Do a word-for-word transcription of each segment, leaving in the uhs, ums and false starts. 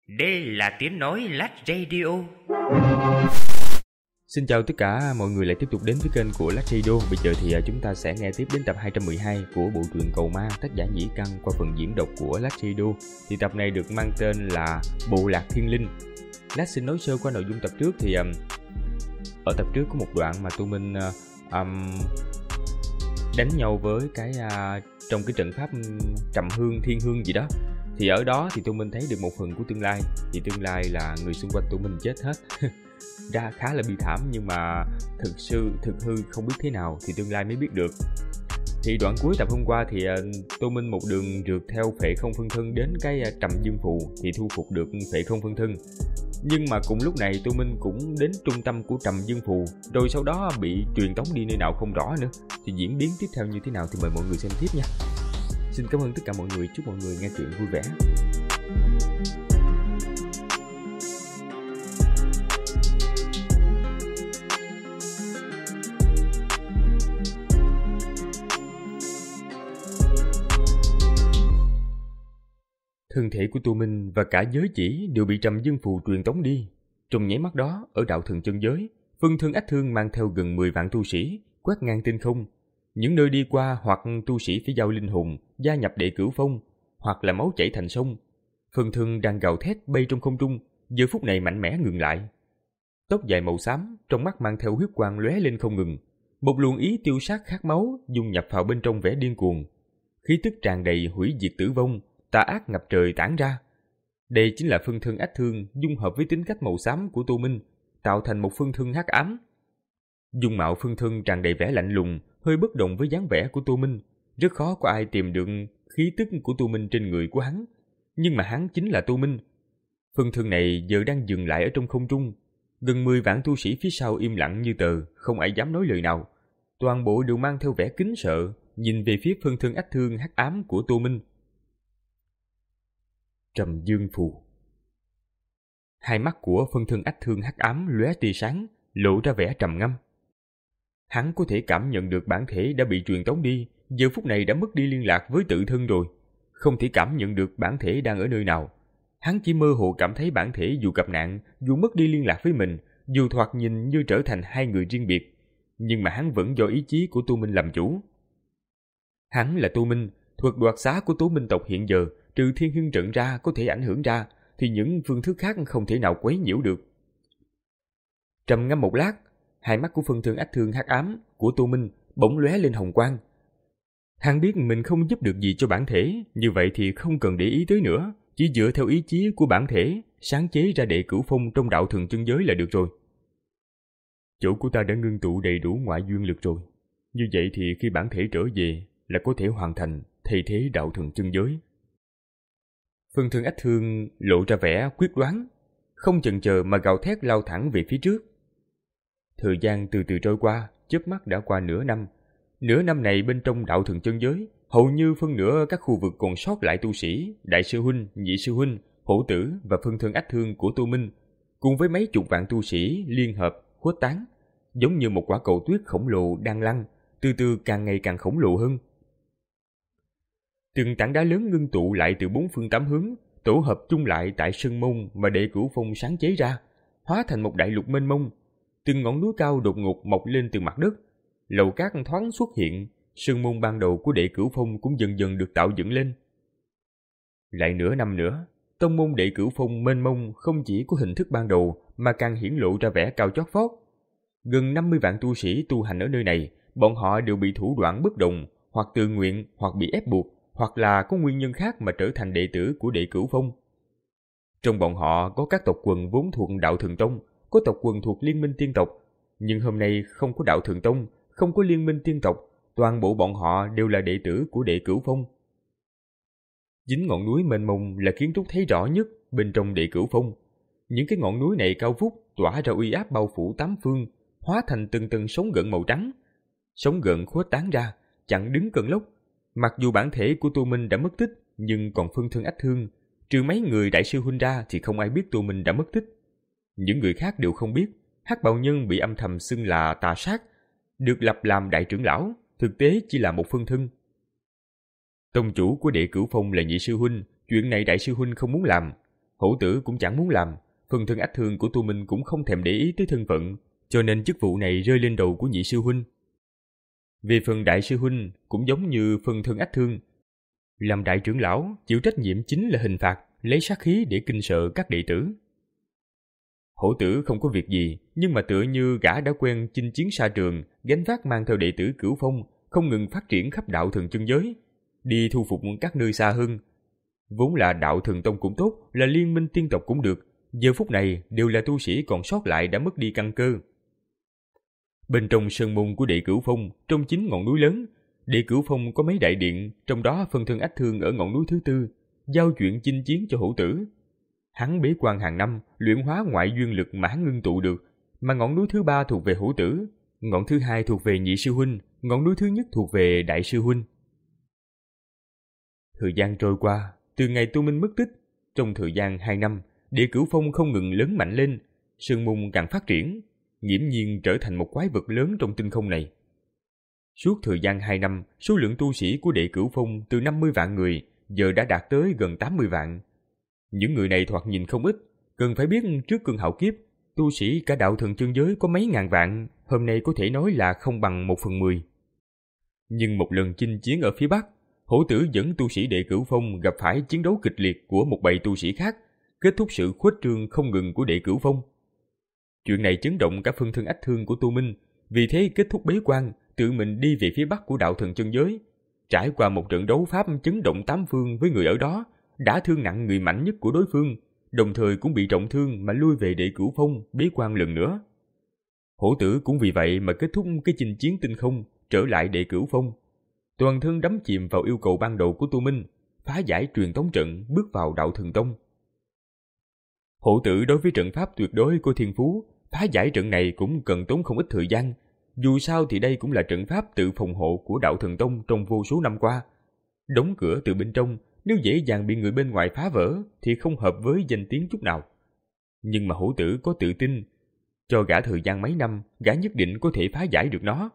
Đây là tiếng nói Lát Radio. Xin chào tất cả mọi người lại tiếp tục đến với kênh của Lát Radio. Bây giờ thì chúng ta sẽ nghe tiếp đến tập hai trăm mười hai của bộ truyện Cầu Ma tác giả Nhĩ Căn qua phần diễn đọc của Lát Radio. Thì tập này được mang tên là Bộ Lạc Thiên Linh. Lát xin nói sơ qua nội dung tập trước. Thì um, ở tập trước có một đoạn mà tụi mình uh, um, đánh nhau với cái uh, trong cái trận pháp trầm hương thiên hương gì đó. Thì ở đó thì tụi mình thấy được một phần của tương lai. Thì tương lai là người xung quanh tụi mình chết hết. Ra khá là bi thảm, nhưng mà thực sự thực hư không biết thế nào thì tương lai mới biết được. Thì đoạn cuối tập hôm qua thì uh, Tô Minh một đường rượt theo phệ không phân thân đến cái uh, trầm dương phù thì thu phục được phệ không phân thân. Nhưng mà cùng lúc này Tô Minh cũng đến trung tâm của trầm dương phù, rồi sau đó bị truyền tống đi nơi nào không rõ nữa. Thì diễn biến tiếp theo như thế nào thì mời mọi người xem tiếp nha. Xin cảm ơn tất cả mọi người, chúc mọi người nghe truyện vui vẻ. Thân thể của Tô Minh và cả giới chỉ đều bị trầm dương phù truyền tống đi. Trong nháy mắt đó, ở đạo thần chân giới, phân thân ách thương mang theo gần mười vạn tu sĩ, quét ngang tinh không. Những nơi đi qua hoặc tu sĩ phải giao linh hồn, gia nhập đệ cửu phong, hoặc là máu chảy thành sông. Phân thân đang gào thét bay trong không trung, giờ phút này mạnh mẽ ngừng lại. Tóc dài màu xám, trong mắt mang theo huyết quang lóe lên không ngừng. Một luồng ý tiêu sát khát máu dung nhập vào bên trong vẻ điên cuồng. Khí tức tràn đầy hủy diệt tử vong, tà ác ngập trời tản ra. Đây chính là phân thân ách thương dung hợp với tính cách màu xám của Tô Minh, tạo thành một phân thân hắc ám. Dung mạo phân thân tràn đầy vẻ lạnh lùng, hơi bất động với dáng vẻ của Tô Minh, rất khó có ai tìm được khí tức của Tô Minh trên người của hắn. Nhưng mà hắn chính là Tô Minh. Phân thân này giờ đang dừng lại ở trong không trung. Gần mười vạn tu sĩ phía sau im lặng như tờ, không ai dám nói lời nào. Toàn bộ đều mang theo vẻ kính sợ, nhìn về phía phân thân ách thương hắc ám của Tô Minh. Trầm dương phù. Hai mắt của phân thân ách thương hắc ám lóe tia sáng, lộ ra vẻ trầm ngâm. Hắn có thể cảm nhận được bản thể đã bị truyền tống đi, giờ phút này đã mất đi liên lạc với tự thân rồi, không thể cảm nhận được bản thể đang ở nơi nào. Hắn chỉ mơ hồ cảm thấy bản thể dù gặp nạn, dù mất đi liên lạc với mình, dù thoạt nhìn như trở thành hai người riêng biệt, nhưng mà hắn vẫn do ý chí của Tô Minh làm chủ. Hắn là Tô Minh, thuật đoạt xá của Tố Minh tộc hiện giờ, trừ thiên hương trận ra có thể ảnh hưởng ra, thì những phương thức khác không thể nào quấy nhiễu được. Trầm ngâm một lát, hai mắt của phân thân ách thương hắc ám của Tô Minh bỗng lóe lên hồng quang. Hắn biết mình không giúp được gì cho bản thể, như vậy thì không cần để ý tới nữa, chỉ dựa theo ý chí của bản thể sáng chế ra đệ cửu phong trong đạo thần chân giới là được rồi. Chỗ của ta đã ngưng tụ đầy đủ ngoại duyên lực rồi, như vậy thì khi bản thể trở về là có thể hoàn thành thay thế đạo thần chân giới. Phân thân ách thương lộ ra vẻ quyết đoán, không chần chờ mà gào thét lao thẳng về phía trước. Thời gian từ từ trôi qua, chớp mắt đã qua nửa năm. Nửa năm này bên trong đạo thần chân giới, hầu như phân nửa các khu vực còn sót lại tu sĩ, đại sư huynh, nhị sư huynh, hổ tử và phân thân ách thương của Tô Minh, cùng với mấy chục vạn tu sĩ liên hợp khuếch tán, giống như một quả cầu tuyết khổng lồ đang lăn, từ từ càng ngày càng khổng lồ hơn. Từng tảng đá lớn ngưng tụ lại từ bốn phương tám hướng, tổ hợp chung lại tại sơn môn mà đệ cửu phong sáng chế ra, hóa thành một đại lục mênh mông. Từng ngọn núi cao đột ngột mọc lên từ mặt đất, lầu cát thoáng xuất hiện, sơn môn ban đầu của đệ cửu phong cũng dần dần được tạo dựng lên. Lại nửa năm nữa, tông môn đệ cửu phong mênh mông không chỉ có hình thức ban đầu mà càng hiển lộ ra vẻ cao chót vót. Gần năm mươi vạn tu sĩ tu hành ở nơi này, bọn họ đều bị thủ đoạn bất đồng, hoặc tự nguyện, hoặc bị ép buộc, hoặc là có nguyên nhân khác mà trở thành đệ tử của đệ cửu phong. Trong bọn họ có các tộc quần vốn thuộc đạo thần tông, có tộc quần thuộc liên minh tiên tộc, nhưng hôm nay không có đạo thần tông, không có liên minh tiên tộc, toàn bộ bọn họ đều là đệ tử của đệ cửu phong. Chính ngọn núi mênh mông là kiến trúc thấy rõ nhất bên trong đệ cửu phong. Những cái ngọn núi này cao vút, tỏa ra uy áp bao phủ tám phương, hóa thành từng từng sóng gợn màu trắng. Sóng gợn khuếch tán ra, chặn đứng cơn lốc. Mặc dù bản thể của Tô Minh đã mất tích, nhưng còn phân thân ách thương, trừ mấy người đại sư huynh ra thì không ai biết Tô Minh đã mất tích. Những người khác đều không biết, Hắc Bào Nhân bị âm thầm xưng là tà sát, được lập làm đại trưởng lão, thực tế chỉ là một phân thân. Tông chủ của đệ cửu phong là nhị sư huynh, chuyện này đại sư huynh không muốn làm. Hổ Tử cũng chẳng muốn làm, phần thân ách thương của Tô Minh cũng không thèm để ý tới thân phận, cho nên chức vụ này rơi lên đầu của nhị sư huynh. Về phần đại sư huynh cũng giống như phần thân ách thương. Làm đại trưởng lão, chịu trách nhiệm chính là hình phạt, lấy sát khí để kinh sợ các đệ tử. Hổ Tử không có việc gì, nhưng mà tựa như gã đã quen chinh chiến xa trường, gánh vác mang theo đệ tử Cửu Phong, không ngừng phát triển khắp đạo thần chân giới, đi thu phục các nơi xa hơn. Vốn là đạo thần tông cũng tốt, là liên minh tiên tộc cũng được, giờ phút này đều là tu sĩ còn sót lại đã mất đi căn cơ. Bên trong sơn môn của đệ Cửu Phong, trong chín ngọn núi lớn, đệ Cửu Phong có mấy đại điện, trong đó phân thân ách thương ở ngọn núi thứ tư, giao chuyện chinh chiến cho Hổ Tử. Hắn bế quan hàng năm, luyện hóa ngoại duyên lực mà hắn ngưng tụ được, mà ngọn núi thứ ba thuộc về Hổ Tử, ngọn thứ hai thuộc về nhị sư huynh, ngọn núi thứ nhất thuộc về đại sư huynh. Thời gian trôi qua, từ ngày Tô Minh mất tích, trong thời gian hai năm, đệ Cửu Phong không ngừng lớn mạnh lên, sơn môn càng phát triển, nghiễm nhiên trở thành một quái vật lớn trong tinh không này. Suốt thời gian hai năm, số lượng tu sĩ của đệ Cửu Phong từ năm mươi vạn người, giờ đã đạt tới gần tám mươi vạn. Những người này thoạt nhìn không ít, cần phải biết trước cơn hạo kiếp, tu sĩ cả đạo thần chân giới có mấy ngàn vạn, hôm nay có thể nói là không bằng một phần mười. Nhưng một lần chinh chiến ở phía Bắc, Hổ Tử dẫn tu sĩ đệ Cửu Phong gặp phải chiến đấu kịch liệt của một bầy tu sĩ khác, kết thúc sự khuếch trương không ngừng của đệ Cửu Phong. Chuyện này chấn động cả phân thân ách thương của Tô Minh, vì thế kết thúc bế quan, tự mình đi về phía Bắc của đạo thần chân giới. Trải qua một trận đấu pháp chấn động tám phương với người ở đó, đã thương nặng người mạnh nhất của đối phương, đồng thời cũng bị trọng thương mà lui về đệ Cửu Phong bế quan lần nữa. Hổ Tử cũng vì vậy mà kết thúc cái chinh chiến tinh không, trở lại đệ Cửu Phong. Toàn thân đắm chìm vào yêu cầu ban đầu của Tô Minh, phá giải truyền tống trận, bước vào đạo thần tông. Hổ Tử đối với trận pháp tuyệt đối của thiên phú, phá giải trận này cũng cần tốn không ít thời gian. Dù sao thì đây cũng là trận pháp tự phòng hộ của đạo thần tông trong vô số năm qua. Đóng cửa từ bên trong, nếu dễ dàng bị người bên ngoài phá vỡ thì không hợp với danh tiếng chút nào. Nhưng mà Hổ Tử có tự tin, cho gã thời gian mấy năm, gã nhất định có thể phá giải được nó.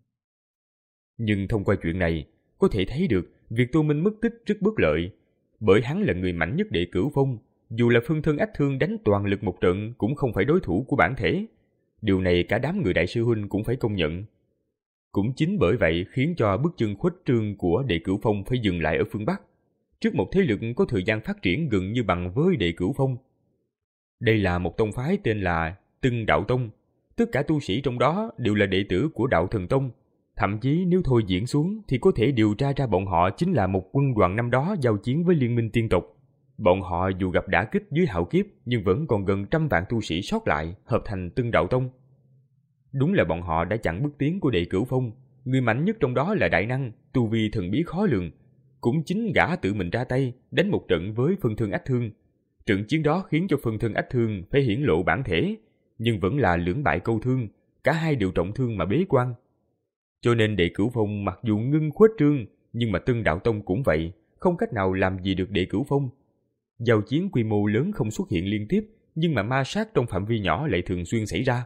Nhưng thông qua chuyện này, có thể thấy được việc Tô Minh mất tích rất bất lợi, bởi hắn là người mạnh nhất đệ Cửu Phong, dù là phân thân ách thương đánh toàn lực một trận cũng không phải đối thủ của bản thể. Điều này cả đám người đại sư huynh cũng phải công nhận. Cũng chính bởi vậy khiến cho bước chân khuếch trương của đệ Cửu Phong phải dừng lại ở phương Bắc, trước một thế lực có thời gian phát triển gần như bằng với đệ Cửu Phong. Đây là một tông phái tên là Tưng Đạo Tông, tất cả tu sĩ trong đó đều là đệ tử của đạo thần tông. Thậm chí nếu thôi diễn xuống thì có thể điều tra ra bọn họ chính là một quân đoàn năm đó giao chiến với liên minh tiên tộc. Bọn họ dù gặp đả kích dưới hạo kiếp nhưng vẫn còn gần trăm vạn tu sĩ sót lại, hợp thành Tưng Đạo Tông. Đúng là bọn họ đã chặn bước tiến của đệ Cửu Phong, người mạnh nhất trong đó là đại năng, tu vi thần bí khó lường. Cũng chính gã tự mình ra tay, đánh một trận với phân thân ách thương. Trận chiến đó khiến cho phân thân ách thương phải hiển lộ bản thể, nhưng vẫn là lưỡng bại câu thương, cả hai đều trọng thương mà bế quan. Cho nên đệ Cửu Phong mặc dù ngưng khuếch trương, nhưng mà Tưng Đạo Tông cũng vậy, không cách nào làm gì được đệ Cửu Phong. Giao chiến quy mô lớn không xuất hiện liên tiếp, nhưng mà ma sát trong phạm vi nhỏ lại thường xuyên xảy ra.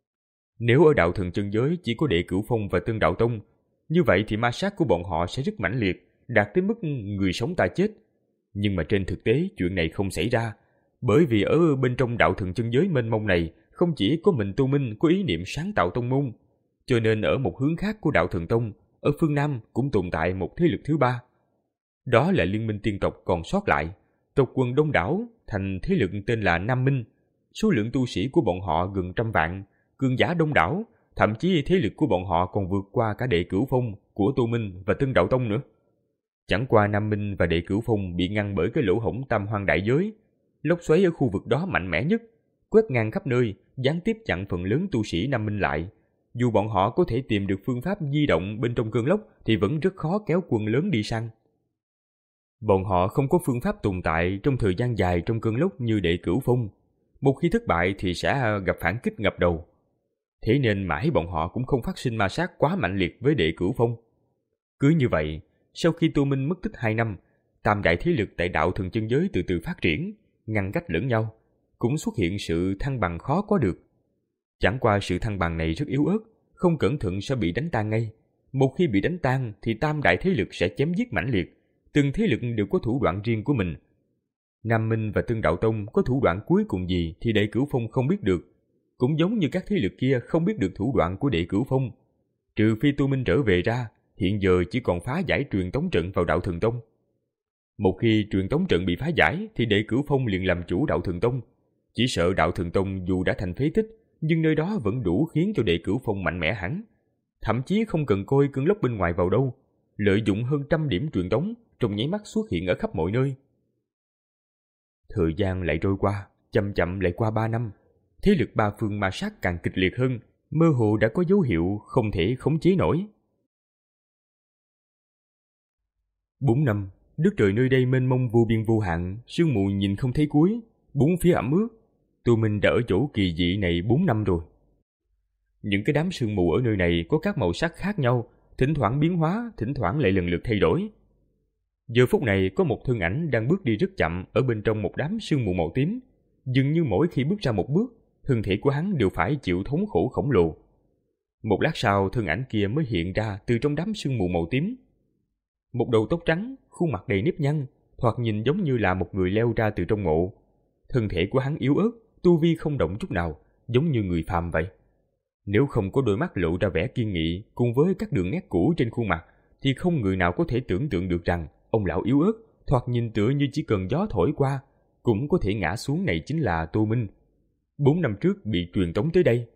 Nếu ở đạo thần chân giới chỉ có đệ Cửu Phong và Tưng Đạo Tông, như vậy thì ma sát của bọn họ sẽ rất mãnh liệt, đạt tới mức người sống ta chết. Nhưng mà trên thực tế chuyện này không xảy ra, bởi vì ở bên trong đạo thần chân giới mênh mông này không chỉ có mình Tô Minh có ý niệm sáng tạo tông môn, cho nên ở một hướng khác của đạo thần tông, ở phương Nam cũng tồn tại một thế lực thứ ba. Đó là liên minh tiên tộc còn sót lại, tộc quần đông đảo thành thế lực tên là Nam Minh. Số lượng tu sĩ của bọn họ gần trăm vạn, cường giả đông đảo, thậm chí thế lực của bọn họ còn vượt qua cả đệ Cửu Phong của Tô Minh và Tưng Đạo Tông nữa. Chẳng qua Nam Minh và đệ Cửu Phong bị ngăn bởi cái lỗ hổng tam hoang đại giới, lốc xoáy ở khu vực đó mạnh mẽ nhất, quét ngang khắp nơi, gián tiếp chặn phần lớn tu sĩ Nam Minh lại. Dù bọn họ có thể tìm được phương pháp di động bên trong cơn lốc thì vẫn rất khó kéo quân lớn đi săn. Bọn họ không có phương pháp tồn tại trong thời gian dài trong cơn lốc như đệ Cửu Phong. Một khi thất bại thì sẽ gặp phản kích ngập đầu. Thế nên mãi bọn họ cũng không phát sinh ma sát quá mạnh liệt với đệ Cửu Phong. Cứ như vậy, sau khi Tô Minh mất tích hai năm, tam đại thế lực tại đạo thần chân giới từ từ phát triển, ngăn cách lẫn nhau, cũng xuất hiện sự thăng bằng khó có được. Chẳng qua sự thăng bằng này rất yếu ớt, không cẩn thận sẽ bị đánh tan ngay. Một khi bị đánh tan thì tam đại thế lực sẽ chém giết mãnh liệt, từng thế lực đều có thủ đoạn riêng của mình. Nam Minh và Tân Đạo Tông có thủ đoạn cuối cùng gì thì Đệ Cửu Phong không biết được, cũng giống như các thế lực kia không biết được thủ đoạn của Đệ Cửu Phong. Trừ phi Tu Minh trở về ra, hiện giờ chỉ còn phá giải truyền tống trận vào Đạo Thần Tông. Một khi truyền tống trận bị phá giải thì Đệ Cửu Phong liền làm chủ Đạo Thần Tông. Chỉ sợ Đạo Thần Tông dù đã thành phế tích, nhưng nơi đó vẫn đủ khiến cho Đệ Cửu Phong mạnh mẽ hẳn. Thậm chí không cần coi cơn lốc bên ngoài vào đâu, lợi dụng hơn trăm điểm truyền tống trong nháy mắt xuất hiện ở khắp mọi nơi. Thời gian lại trôi qua, chậm chậm lại qua ba năm. Thế lực ba phương ma sát càng kịch liệt hơn, mơ hồ đã có dấu hiệu không thể khống chế nổi. Bốn năm, đất trời nơi đây mênh mông vô biên vô hạn, sương mù nhìn không thấy cuối, bốn phía ẩm ướt. Tu Minh đã ở chỗ kỳ dị này bốn năm rồi. Những cái đám sương mù ở nơi này có các màu sắc khác nhau, thỉnh thoảng biến hóa, thỉnh thoảng lại lần lượt thay đổi. Giờ phút này có một thân ảnh đang bước đi rất chậm ở bên trong một đám sương mù màu tím. Dường như mỗi khi bước ra một bước, thân thể của hắn đều phải chịu thống khổ khổng lồ. Một lát sau, thân ảnh kia mới hiện ra từ trong đám sương mù màu tím. Một đầu tóc trắng, khuôn mặt đầy nếp nhăn, thoạt nhìn giống như là một người leo ra từ trong mộ. Thân thể của hắn yếu ớt, tu vi không động chút nào, giống như người phàm vậy. Nếu không có đôi mắt lộ ra vẻ kiên nghị cùng với các đường nét cũ trên khuôn mặt, thì không người nào có thể tưởng tượng được rằng ông lão yếu ớt, thoạt nhìn tựa như chỉ cần gió thổi qua, cũng có thể ngã xuống này chính là Tô Minh. Bốn năm trước bị truyền tống tới đây.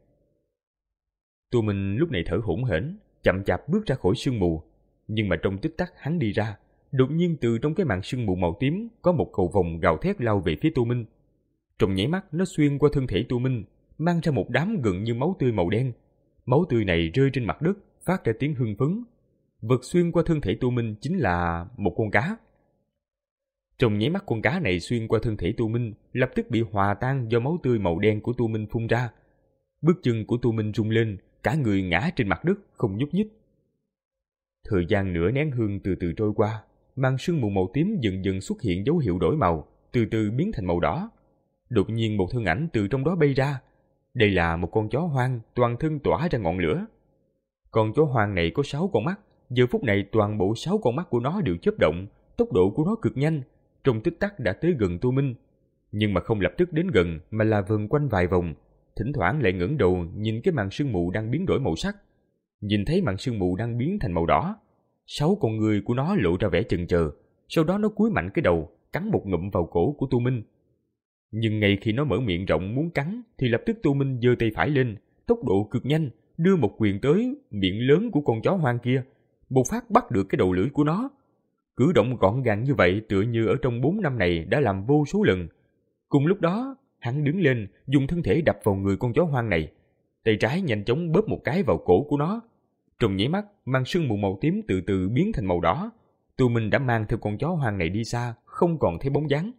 Tô Minh lúc này thở hổn hển, chậm chạp bước ra khỏi sương mù. Nhưng mà trong tích tắc hắn đi ra, đột nhiên từ trong cái màn sương mù màu tím có một cầu vồng gào thét lao về phía Tô Minh. Trong nháy mắt nó xuyên qua thân thể Tô Minh, mang ra một đám gần như máu tươi màu đen. Máu tươi này rơi trên mặt đất, phát ra tiếng hưng phấn. Vật xuyên qua thân thể Tô Minh chính là một con cá. Trong nháy mắt con cá này xuyên qua thân thể Tô Minh, lập tức bị hòa tan do máu tươi màu đen của Tô Minh phun ra. Bước chân của Tô Minh rung lên, cả người ngã trên mặt đất, không nhúc nhích. Thời gian nửa nén hương từ từ trôi qua, màn sương mù màu tím dần dần xuất hiện dấu hiệu đổi màu, từ từ biến thành màu đỏ. Đột nhiên một thân ảnh từ trong đó bay ra. Đây là một con chó hoang, toàn thân tỏa ra ngọn lửa. Con chó hoang này có sáu con mắt, giờ phút này toàn bộ sáu con mắt của nó đều chớp động, tốc độ của nó cực nhanh, trong tích tắc đã tới gần Tô Minh. Nhưng mà không lập tức đến gần mà là vần quanh vài vòng, thỉnh thoảng lại ngẩng đầu nhìn cái màn sương mù đang biến đổi màu sắc. Nhìn thấy màn sương mù đang biến thành màu đỏ, sáu con người của nó lộ ra vẻ chần chờ, sau đó nó cúi mạnh cái đầu, cắn một ngụm vào cổ của Tô Minh. Nhưng ngay khi nó mở miệng rộng muốn cắn, thì lập tức Tô Minh giơ tay phải lên, tốc độ cực nhanh, đưa một quyền tới miệng lớn của con chó hoang kia, một phát bắt được cái đầu lưỡi của nó. Cử động gọn gàng như vậy tựa như ở trong bốn năm này đã làm vô số lần. Cùng lúc đó, hắn đứng lên, dùng thân thể đập vào người con chó hoang này. Tay trái nhanh chóng bóp một cái vào cổ của nó. Trong nháy mắt, màn sương mù màu tím từ từ biến thành màu đỏ. Tô Minh đã mang theo con chó hoang này đi xa, không còn thấy bóng dáng.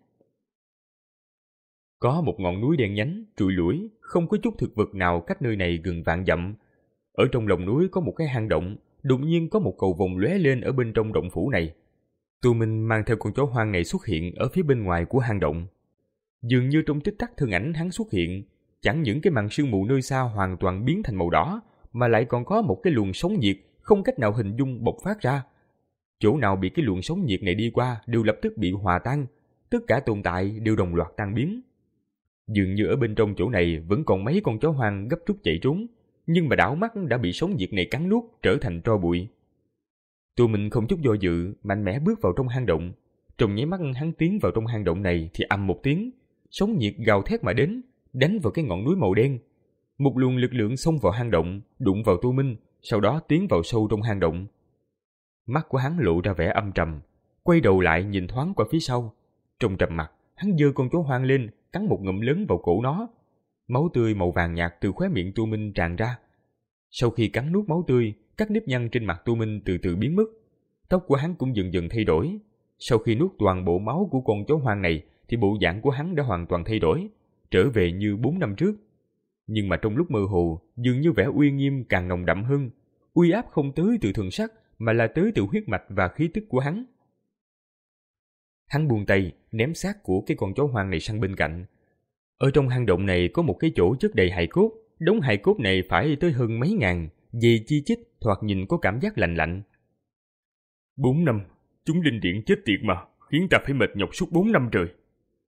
Có một ngọn núi đen nhánh, trụi lủi, không có chút thực vật nào cách nơi này gần vạn dặm. Ở trong lòng núi có một cái hang động, đột nhiên có một cầu vồng lóe lên ở bên trong động phủ này. Tô Minh mang theo con chó hoang này xuất hiện ở phía bên ngoài của hang động. Dường như trong tích tắc thân ảnh hắn xuất hiện, chẳng những cái màn sương mù nơi xa hoàn toàn biến thành màu đỏ, mà lại còn có một cái luồng sóng nhiệt không cách nào hình dung bộc phát ra. Chỗ nào bị cái luồng sóng nhiệt này đi qua đều lập tức bị hòa tan, tất cả tồn tại đều đồng loạt tan biến. Dường như ở bên trong chỗ này vẫn còn mấy con chó hoang gấp rút chạy trốn, nhưng mà đảo mắt đã bị sóng nhiệt này cắn nuốt trở thành tro bụi. Tô Minh không chút do dự, mạnh mẽ bước vào trong hang động. Trong nháy mắt hắn tiến vào trong hang động này thì ầm một tiếng, sóng nhiệt gào thét mà đến, đánh vào cái ngọn núi màu đen. Một luồng lực lượng xông vào hang động, đụng vào Tô Minh, sau đó tiến vào sâu trong hang động. Mắt của hắn lộ ra vẻ âm trầm, quay đầu lại nhìn thoáng qua phía sau. Trong trầm mặc, hắn giơ con chó hoang lên, cắn một ngụm lớn vào cổ nó. Máu tươi màu vàng nhạt từ khóe miệng Tô Minh tràn ra. Sau khi cắn nuốt máu tươi, các nếp nhăn trên mặt Tô Minh từ từ biến mất. Tóc của hắn cũng dần dần thay đổi. Sau khi nuốt toàn bộ máu của con chó hoang này, thì bộ dạng của hắn đã hoàn toàn thay đổi, trở về như bốn năm trước. Nhưng mà trong lúc mơ hồ, dường như vẻ uy nghiêm càng nồng đậm hơn. Uy áp không tới từ thần sắc, mà là tới từ huyết mạch và khí tức của hắn. Hắn buông tay, ném xác của cái con chó hoang này sang bên cạnh. Ở trong hang động này có một cái chỗ chất đầy hài cốt, đống hài cốt này phải tới hơn mấy ngàn, về chi chít, thoạt nhìn có cảm giác lạnh lạnh. Bốn năm, chúng linh điện chết tiệt mà, khiến ta phải mệt nhọc suốt bốn năm trời.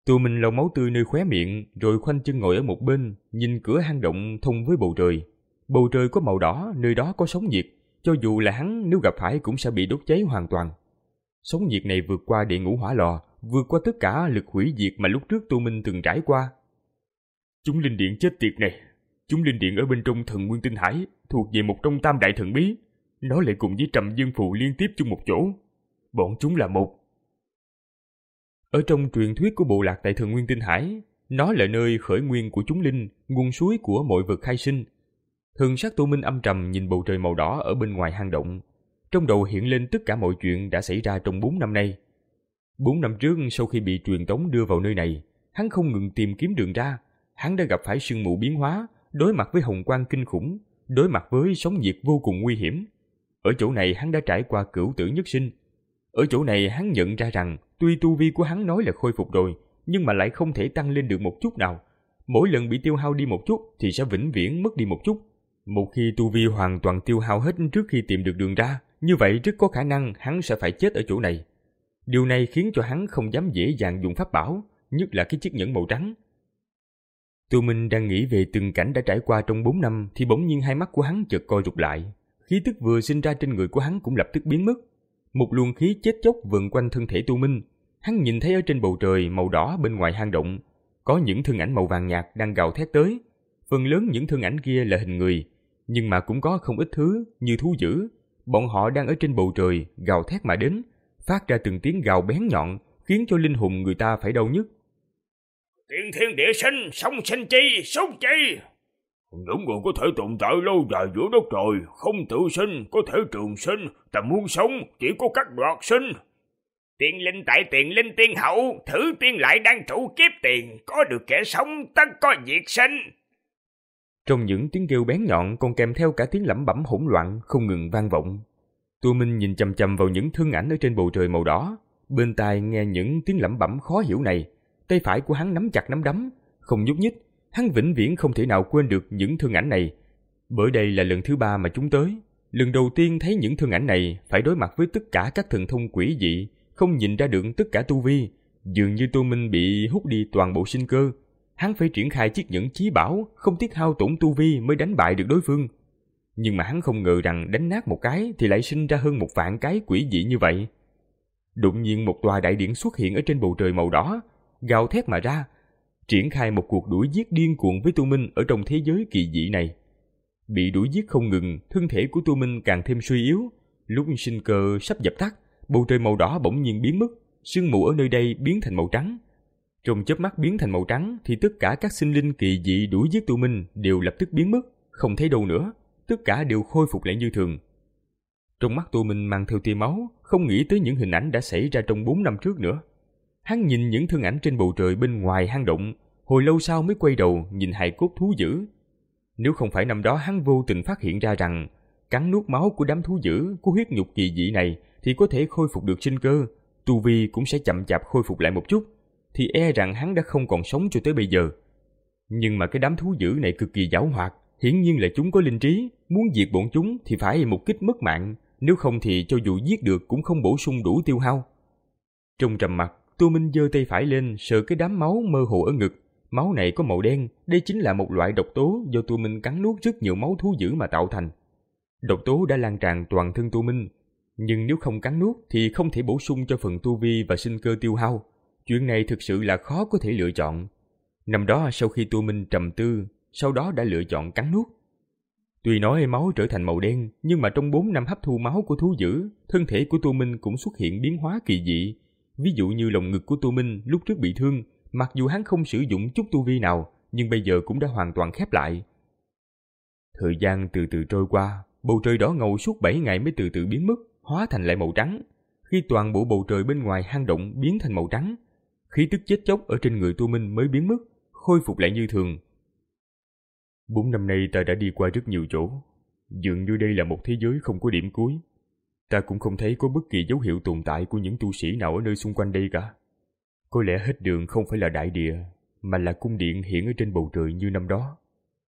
Tô Minh lau máu tươi nơi khóe miệng, rồi khoanh chân ngồi ở một bên, nhìn cửa hang động thông với bầu trời. Bầu trời có màu đỏ, nơi đó có sóng nhiệt, cho dù là hắn nếu gặp phải cũng sẽ bị đốt cháy hoàn toàn. Sóng nhiệt này vượt qua địa ngũ hỏa lò, vượt qua tất cả lực hủy diệt mà lúc trước Tô Minh từng trải qua. Chúng linh điện chết tiệt này, chúng linh điện ở bên trong Thần Nguyên Tinh Hải, thuộc về một trong tam đại thần bí. Nó lại cùng với Trầm Dương Phù liên tiếp chung một chỗ. Bọn chúng là một. Ở trong truyền thuyết của bộ lạc tại Thần Nguyên Tinh Hải, nó là nơi khởi nguyên của chúng linh, nguồn suối của mọi vật khai sinh. Thần sắc Tô Minh âm trầm nhìn bầu trời màu đỏ ở bên ngoài hang động. Trong đầu hiện lên tất cả mọi chuyện đã xảy ra trong bốn năm nay. Bốn năm trước, sau khi bị truyền tống đưa vào nơi này, hắn không ngừng tìm kiếm đường ra. Hắn đã gặp phải sương mù biến hóa, đối mặt với hồng quang kinh khủng, đối mặt với sóng nhiệt vô cùng nguy hiểm. Ở chỗ này hắn đã trải qua cửu tử nhất sinh. Ở chỗ này hắn nhận ra rằng, tuy tu vi của hắn nói là khôi phục rồi, nhưng mà lại không thể tăng lên được một chút nào. Mỗi lần bị tiêu hao đi một chút thì sẽ vĩnh viễn mất đi một chút. Một khi tu vi hoàn toàn tiêu hao hết trước khi tìm được đường ra, như vậy rất có khả năng hắn sẽ phải chết ở chỗ này. Điều này khiến cho hắn không dám dễ dàng dùng pháp bảo, nhất là cái chiếc nhẫn màu trắng. Tô Minh đang nghĩ về từng cảnh đã trải qua trong bốn năm thì bỗng nhiên hai mắt của hắn chợt co rụt lại. Khí tức vừa sinh ra trên người của hắn cũng lập tức biến mất. Một luồng khí chết chóc vần quanh thân thể Tô Minh. Hắn nhìn thấy ở trên bầu trời màu đỏ bên ngoài hang động, có những thân ảnh màu vàng nhạt đang gào thét tới. Phần lớn những thân ảnh kia là hình người, nhưng mà cũng có không ít thứ như thú dữ. Bọn họ đang ở trên bầu trời gào thét mà đến, phát ra từng tiếng gào bén nhọn, khiến cho linh hồn người ta phải đau nhức. Tiên thiên địa sinh, song sinh chi, sống chi. Những người có thể tồn tại lâu dài giữa đất trời, không tự sinh, có thể trường sinh, ta muốn sống, chỉ có cách đoạt sinh. Tiên linh tại tiền linh tiên hậu, thử tiên lại đang trụ kiếp tiền, có được kẻ sống, tất có diệt sinh. Trong những tiếng kêu bén nhọn còn kèm theo cả tiếng lẩm bẩm hỗn loạn không ngừng vang vọng. Tô Minh nhìn chằm chằm vào những thân ảnh ở trên bầu trời màu đỏ, bên tai nghe những tiếng lẩm bẩm khó hiểu này. Tay phải của hắn nắm chặt nắm đấm, không nhúc nhích. Hắn vĩnh viễn không thể nào quên được những thân ảnh này. Bởi đây là lần thứ ba mà chúng tới. Lần đầu tiên thấy những thân ảnh này phải đối mặt với tất cả các thần thông quỷ dị, không nhìn ra được tất cả tu vi. Dường như Tô Minh bị hút đi toàn bộ sinh cơ. Hắn phải triển khai chiếc nhẫn chí bảo, không tiếc hao tổn tu vi mới đánh bại được đối phương. Nhưng mà hắn không ngờ rằng đánh nát một cái thì lại sinh ra hơn một vạn cái quỷ dị như vậy. Đột nhiên một tòa đại điện xuất hiện ở trên bầu trời màu đỏ, gào thét mà ra, triển khai một cuộc đuổi giết điên cuồng với Tô Minh ở trong thế giới kỳ dị này. Bị đuổi giết không ngừng, thân thể của Tô Minh càng thêm suy yếu. Lúc sinh cơ sắp dập tắt, bầu trời màu đỏ bỗng nhiên biến mất, sương mù ở nơi đây biến thành màu trắng. Trong chớp mắt biến thành màu trắng thì tất cả các sinh linh kỳ dị đuổi giết Tô Minh đều lập tức biến mất, không thấy đâu nữa, tất cả đều khôi phục lại như thường. Trong mắt Tô Minh mang theo tia máu, không nghĩ tới những hình ảnh đã xảy ra trong bốn năm trước nữa. Hắn nhìn những thân ảnh trên bầu trời bên ngoài hang động, hồi lâu sau mới quay đầu nhìn hài cốt thú dữ. Nếu không phải năm đó hắn vô tình phát hiện ra rằng cắn nuốt máu của đám thú dữ của huyết nhục kỳ dị này thì có thể khôi phục được sinh cơ, tu vi cũng sẽ chậm chạp khôi phục lại một chút, thì e rằng hắn đã không còn sống cho tới bây giờ. Nhưng mà cái đám thú dữ này cực kỳ giảo hoạt, hiển nhiên là chúng có linh trí, muốn diệt bọn chúng thì phải một kích mất mạng, nếu không thì cho dù giết được cũng không bổ sung đủ tiêu hao. Trong trầm mặc, Tô Minh giơ tay phải lên sờ cái đám máu mơ hồ ở ngực. Máu này có màu đen, đây chính là một loại độc tố do Tô Minh cắn nuốt rất nhiều máu thú dữ mà tạo thành. Độc tố đã lan tràn toàn thân Tô Minh, nhưng nếu không cắn nuốt thì không thể bổ sung cho phần tu vi và sinh cơ tiêu hao. Chuyện này thực sự là khó có thể lựa chọn. Năm đó sau khi Tô Minh trầm tư, sau đó đã lựa chọn cắn nuốt. Tuy nói máu trở thành màu đen, nhưng mà trong bốn năm hấp thu máu của thú dữ, thân thể của Tô Minh cũng xuất hiện biến hóa kỳ dị. Ví dụ như lồng ngực của Tô Minh lúc trước bị thương, mặc dù hắn không sử dụng chút tu vi nào, nhưng bây giờ cũng đã hoàn toàn khép lại. Thời gian từ từ trôi qua, bầu trời đỏ ngầu suốt bảy ngày mới từ từ biến mất, hóa thành lại màu trắng. Khi toàn bộ bầu trời bên ngoài hang động biến thành màu trắng, khí tức chết chóc ở trên người Tô Minh mới biến mất, khôi phục lại như thường. Bốn năm nay ta đã đi qua rất nhiều chỗ, dường như đây là một thế giới không có điểm cuối. Ta cũng không thấy có bất kỳ dấu hiệu tồn tại của những tu sĩ nào ở nơi xung quanh đây cả. Có lẽ hết đường không phải là đại địa, mà là cung điện hiện ở trên bầu trời như năm đó.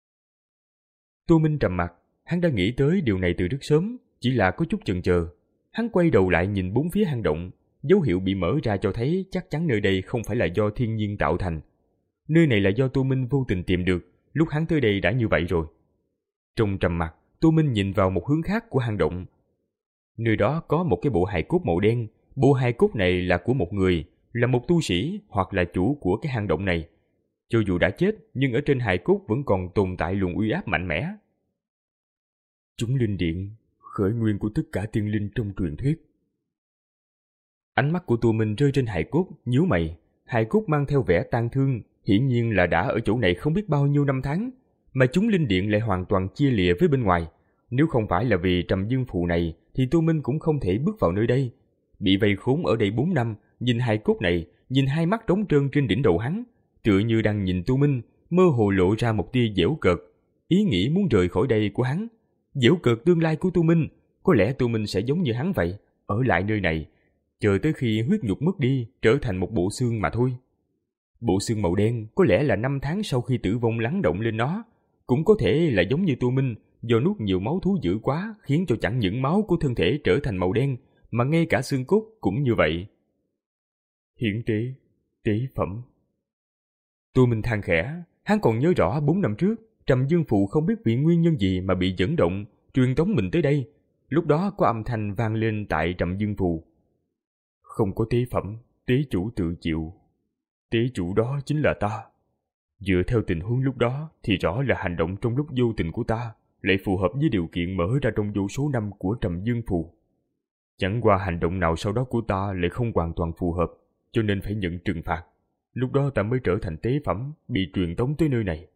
Tô Minh trầm mặt, hắn đã nghĩ tới điều này từ rất sớm, chỉ là có chút chần chờ. Hắn quay đầu lại nhìn bốn phía hang động, dấu hiệu bị mở ra cho thấy chắc chắn nơi đây không phải là do thiên nhiên tạo thành. Nơi này là do Tô Minh vô tình tìm được, lúc hắn tới đây đã như vậy rồi. Trong trầm mặc, Tô Minh nhìn vào một hướng khác của hang động. Nơi đó có một cái bộ hài cốt màu đen, bộ hài cốt này là của một người, là một tu sĩ hoặc là chủ của cái hang động này. Cho dù đã chết, nhưng ở trên hài cốt vẫn còn tồn tại luồng uy áp mạnh mẽ. Chúng linh điện, khởi nguyên của tất cả tiên linh trong truyền thuyết. Ánh mắt của Tô Minh rơi trên hài cốt, nhíu mày. Hài cốt mang theo vẻ tang thương, hiển nhiên là đã ở chỗ này không biết bao nhiêu năm tháng, mà chúng linh điện lại hoàn toàn chia lìa với bên ngoài. Nếu không phải là vì trầm dương phù này, thì Tô Minh cũng không thể bước vào nơi đây. Bị vây khốn ở đây bốn năm, nhìn hài cốt này, nhìn hai mắt trống trơn trên đỉnh đầu hắn, tựa như đang nhìn Tô Minh, mơ hồ lộ ra một tia giễu cợt, ý nghĩ muốn rời khỏi đây của hắn. Giễu cợt tương lai của Tô Minh, có lẽ Tô Minh sẽ giống như hắn vậy, ở lại nơi này, chờ tới khi huyết nhục mất đi, trở thành một bộ xương mà thôi. Bộ xương màu đen có lẽ là năm tháng sau khi tử vong lắng động lên nó, cũng có thể là giống như Tô Minh, do nuốt nhiều máu thú dữ quá khiến cho chẳng những máu của thân thể trở thành màu đen, mà ngay cả xương cốt cũng như vậy. Hiển tế, tế phẩm. Tô Minh than khẽ, hắn còn nhớ rõ bốn năm trước, Trầm Dương Phụ không biết vì nguyên nhân gì mà bị dẫn động, truyền tống mình tới đây. Lúc đó có âm thanh vang lên tại Trầm Dương Phụ. Không có tế phẩm, tế chủ tự chịu. Tế chủ đó chính là ta. Dựa theo tình huống lúc đó thì rõ là hành động trong lúc vô tình của ta lại phù hợp với điều kiện mở ra trong vô số năm của Trầm Dương Phù. Chẳng qua hành động nào sau đó của ta lại không hoàn toàn phù hợp, cho nên phải nhận trừng phạt. Lúc đó ta mới trở thành tế phẩm, bị truyền tống tới nơi này.